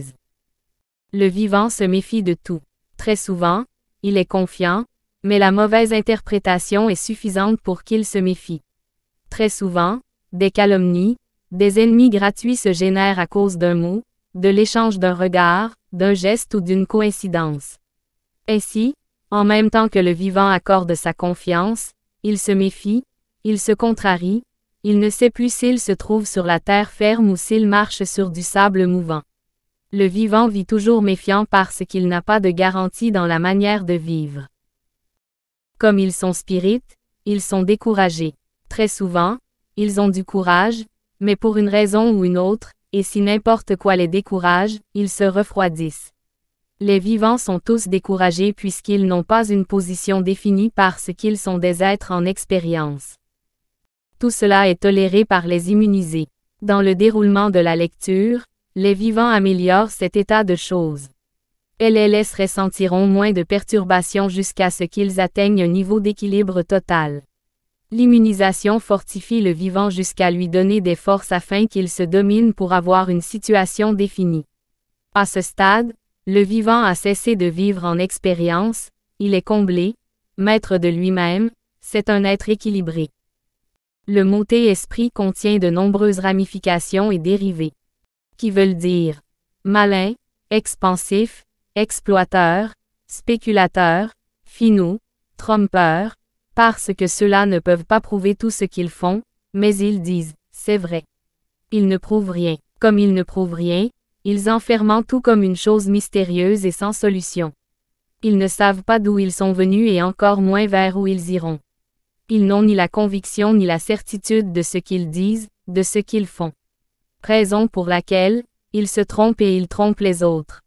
Le vivant se méfie de tout. Très souvent, il est confiant, mais la mauvaise interprétation est suffisante pour qu'il se méfie. Très souvent, des calomnies, des ennemis gratuits se génèrent à cause d'un mot, de l'échange d'un regard, d'un geste ou d'une coïncidence. Ainsi, en même temps que le vivant accorde sa confiance, il se méfie, il se contrarie, il ne sait plus s'il se trouve sur la terre ferme ou s'il marche sur du sable mouvant. Le vivant vit toujours méfiant parce qu'il n'a pas de garantie dans la manière de vivre. Comme ils sont spirites, ils sont découragés. Très souvent, ils ont du courage, mais pour une raison ou une autre, et si n'importe quoi les décourage, ils se refroidissent. Les vivants sont tous découragés puisqu'ils n'ont pas une position définie parce qu'ils sont des êtres en expérience. Tout cela est toléré par les immunisés. Dans le déroulement de la lecture, les vivants améliorent cet état de choses. Elles les laissent ressentiront moins de perturbations jusqu'à ce qu'ils atteignent un niveau d'équilibre total. L'immunisation fortifie le vivant jusqu'à lui donner des forces afin qu'il se domine pour avoir une situation définie. À ce stade, le vivant a cessé de vivre en expérience, il est comblé, maître de lui-même, c'est un être équilibré. Le mot « esprit » contient de nombreuses ramifications et dérivés, qui veulent dire malin, expansif, exploiteur, spéculateur, finot, trompeur, parce que ceux-là ne peuvent pas prouver tout ce qu'ils font, mais ils disent « c'est vrai ». Ils ne prouvent rien. Comme ils ne prouvent rien, ils enferment tout comme une chose mystérieuse et sans solution. Ils ne savent pas d'où ils sont venus et encore moins vers où ils iront. Ils n'ont ni la conviction ni la certitude de ce qu'ils disent, de ce qu'ils font. Raison pour laquelle, ils se trompent et ils trompent les autres.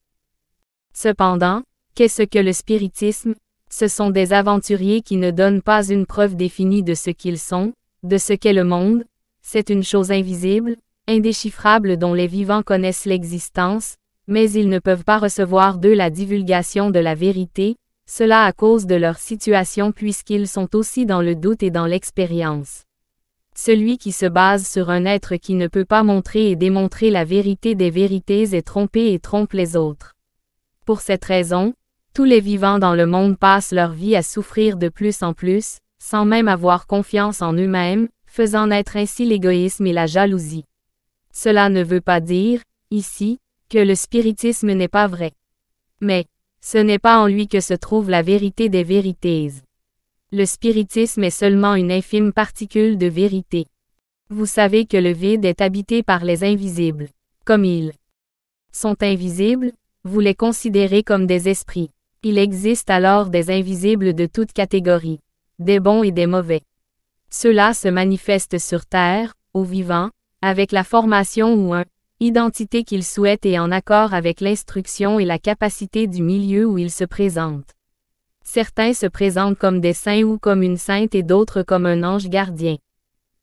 Cependant, qu'est-ce que le spiritisme? Ce sont des aventuriers qui ne donnent pas une preuve définie de ce qu'ils sont, de ce qu'est le monde. C'est une chose invisible, indéchiffrable dont les vivants connaissent l'existence, mais ils ne peuvent pas recevoir d'eux la divulgation de la vérité, cela à cause de leur situation puisqu'ils sont aussi dans le doute et dans l'expérience. Celui qui se base sur un être qui ne peut pas montrer et démontrer la vérité des vérités est trompé et trompe les autres. Pour cette raison, tous les vivants dans le monde passent leur vie à souffrir de plus en plus, sans même avoir confiance en eux-mêmes, faisant naître ainsi l'égoïsme et la jalousie. Cela ne veut pas dire, ici, que le spiritisme n'est pas vrai. Mais, ce n'est pas en lui que se trouve la vérité des vérités. Le spiritisme est seulement une infime particule de vérité. Vous savez que le vide est habité par les invisibles. Comme ils sont invisibles, vous les considérez comme des esprits. Il existe alors des invisibles de toutes catégories, des bons et des mauvais. Ceux-là se manifestent sur Terre, aux vivants, avec la formation ou un identité qu'ils souhaitent et en accord avec l'instruction et la capacité du milieu où ils se présentent. Certains se présentent comme des saints ou comme une sainte et d'autres comme un ange gardien.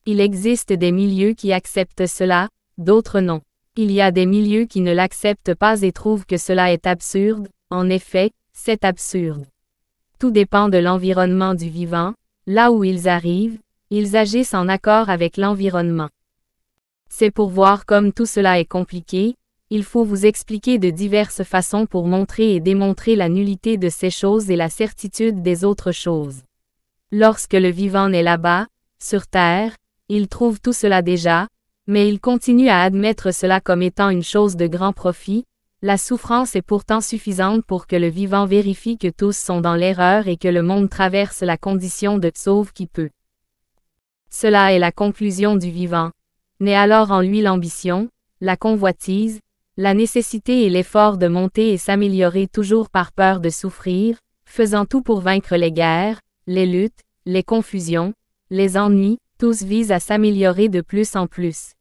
Il existe des milieux qui acceptent cela, d'autres non. Il y a des milieux qui ne l'acceptent pas et trouvent que cela est absurde, en effet, c'est absurde. Tout dépend de l'environnement du vivant, là où ils arrivent, ils agissent en accord avec l'environnement. C'est pour voir comme tout cela est compliqué, il faut vous expliquer de diverses façons pour montrer et démontrer la nullité de ces choses et la certitude des autres choses. Lorsque le vivant est là-bas, sur terre, il trouve tout cela déjà, mais il continue à admettre cela comme étant une chose de grand profit. La souffrance est pourtant suffisante pour que le vivant vérifie que tous sont dans l'erreur et que le monde traverse la condition de sauve qui peut. Cela est la conclusion du vivant. Naît alors en lui l'ambition, la convoitise, la nécessité et l'effort de monter et s'améliorer toujours par peur de souffrir, faisant tout pour vaincre les guerres, les luttes, les confusions, les ennuis, tous visent à s'améliorer de plus en plus.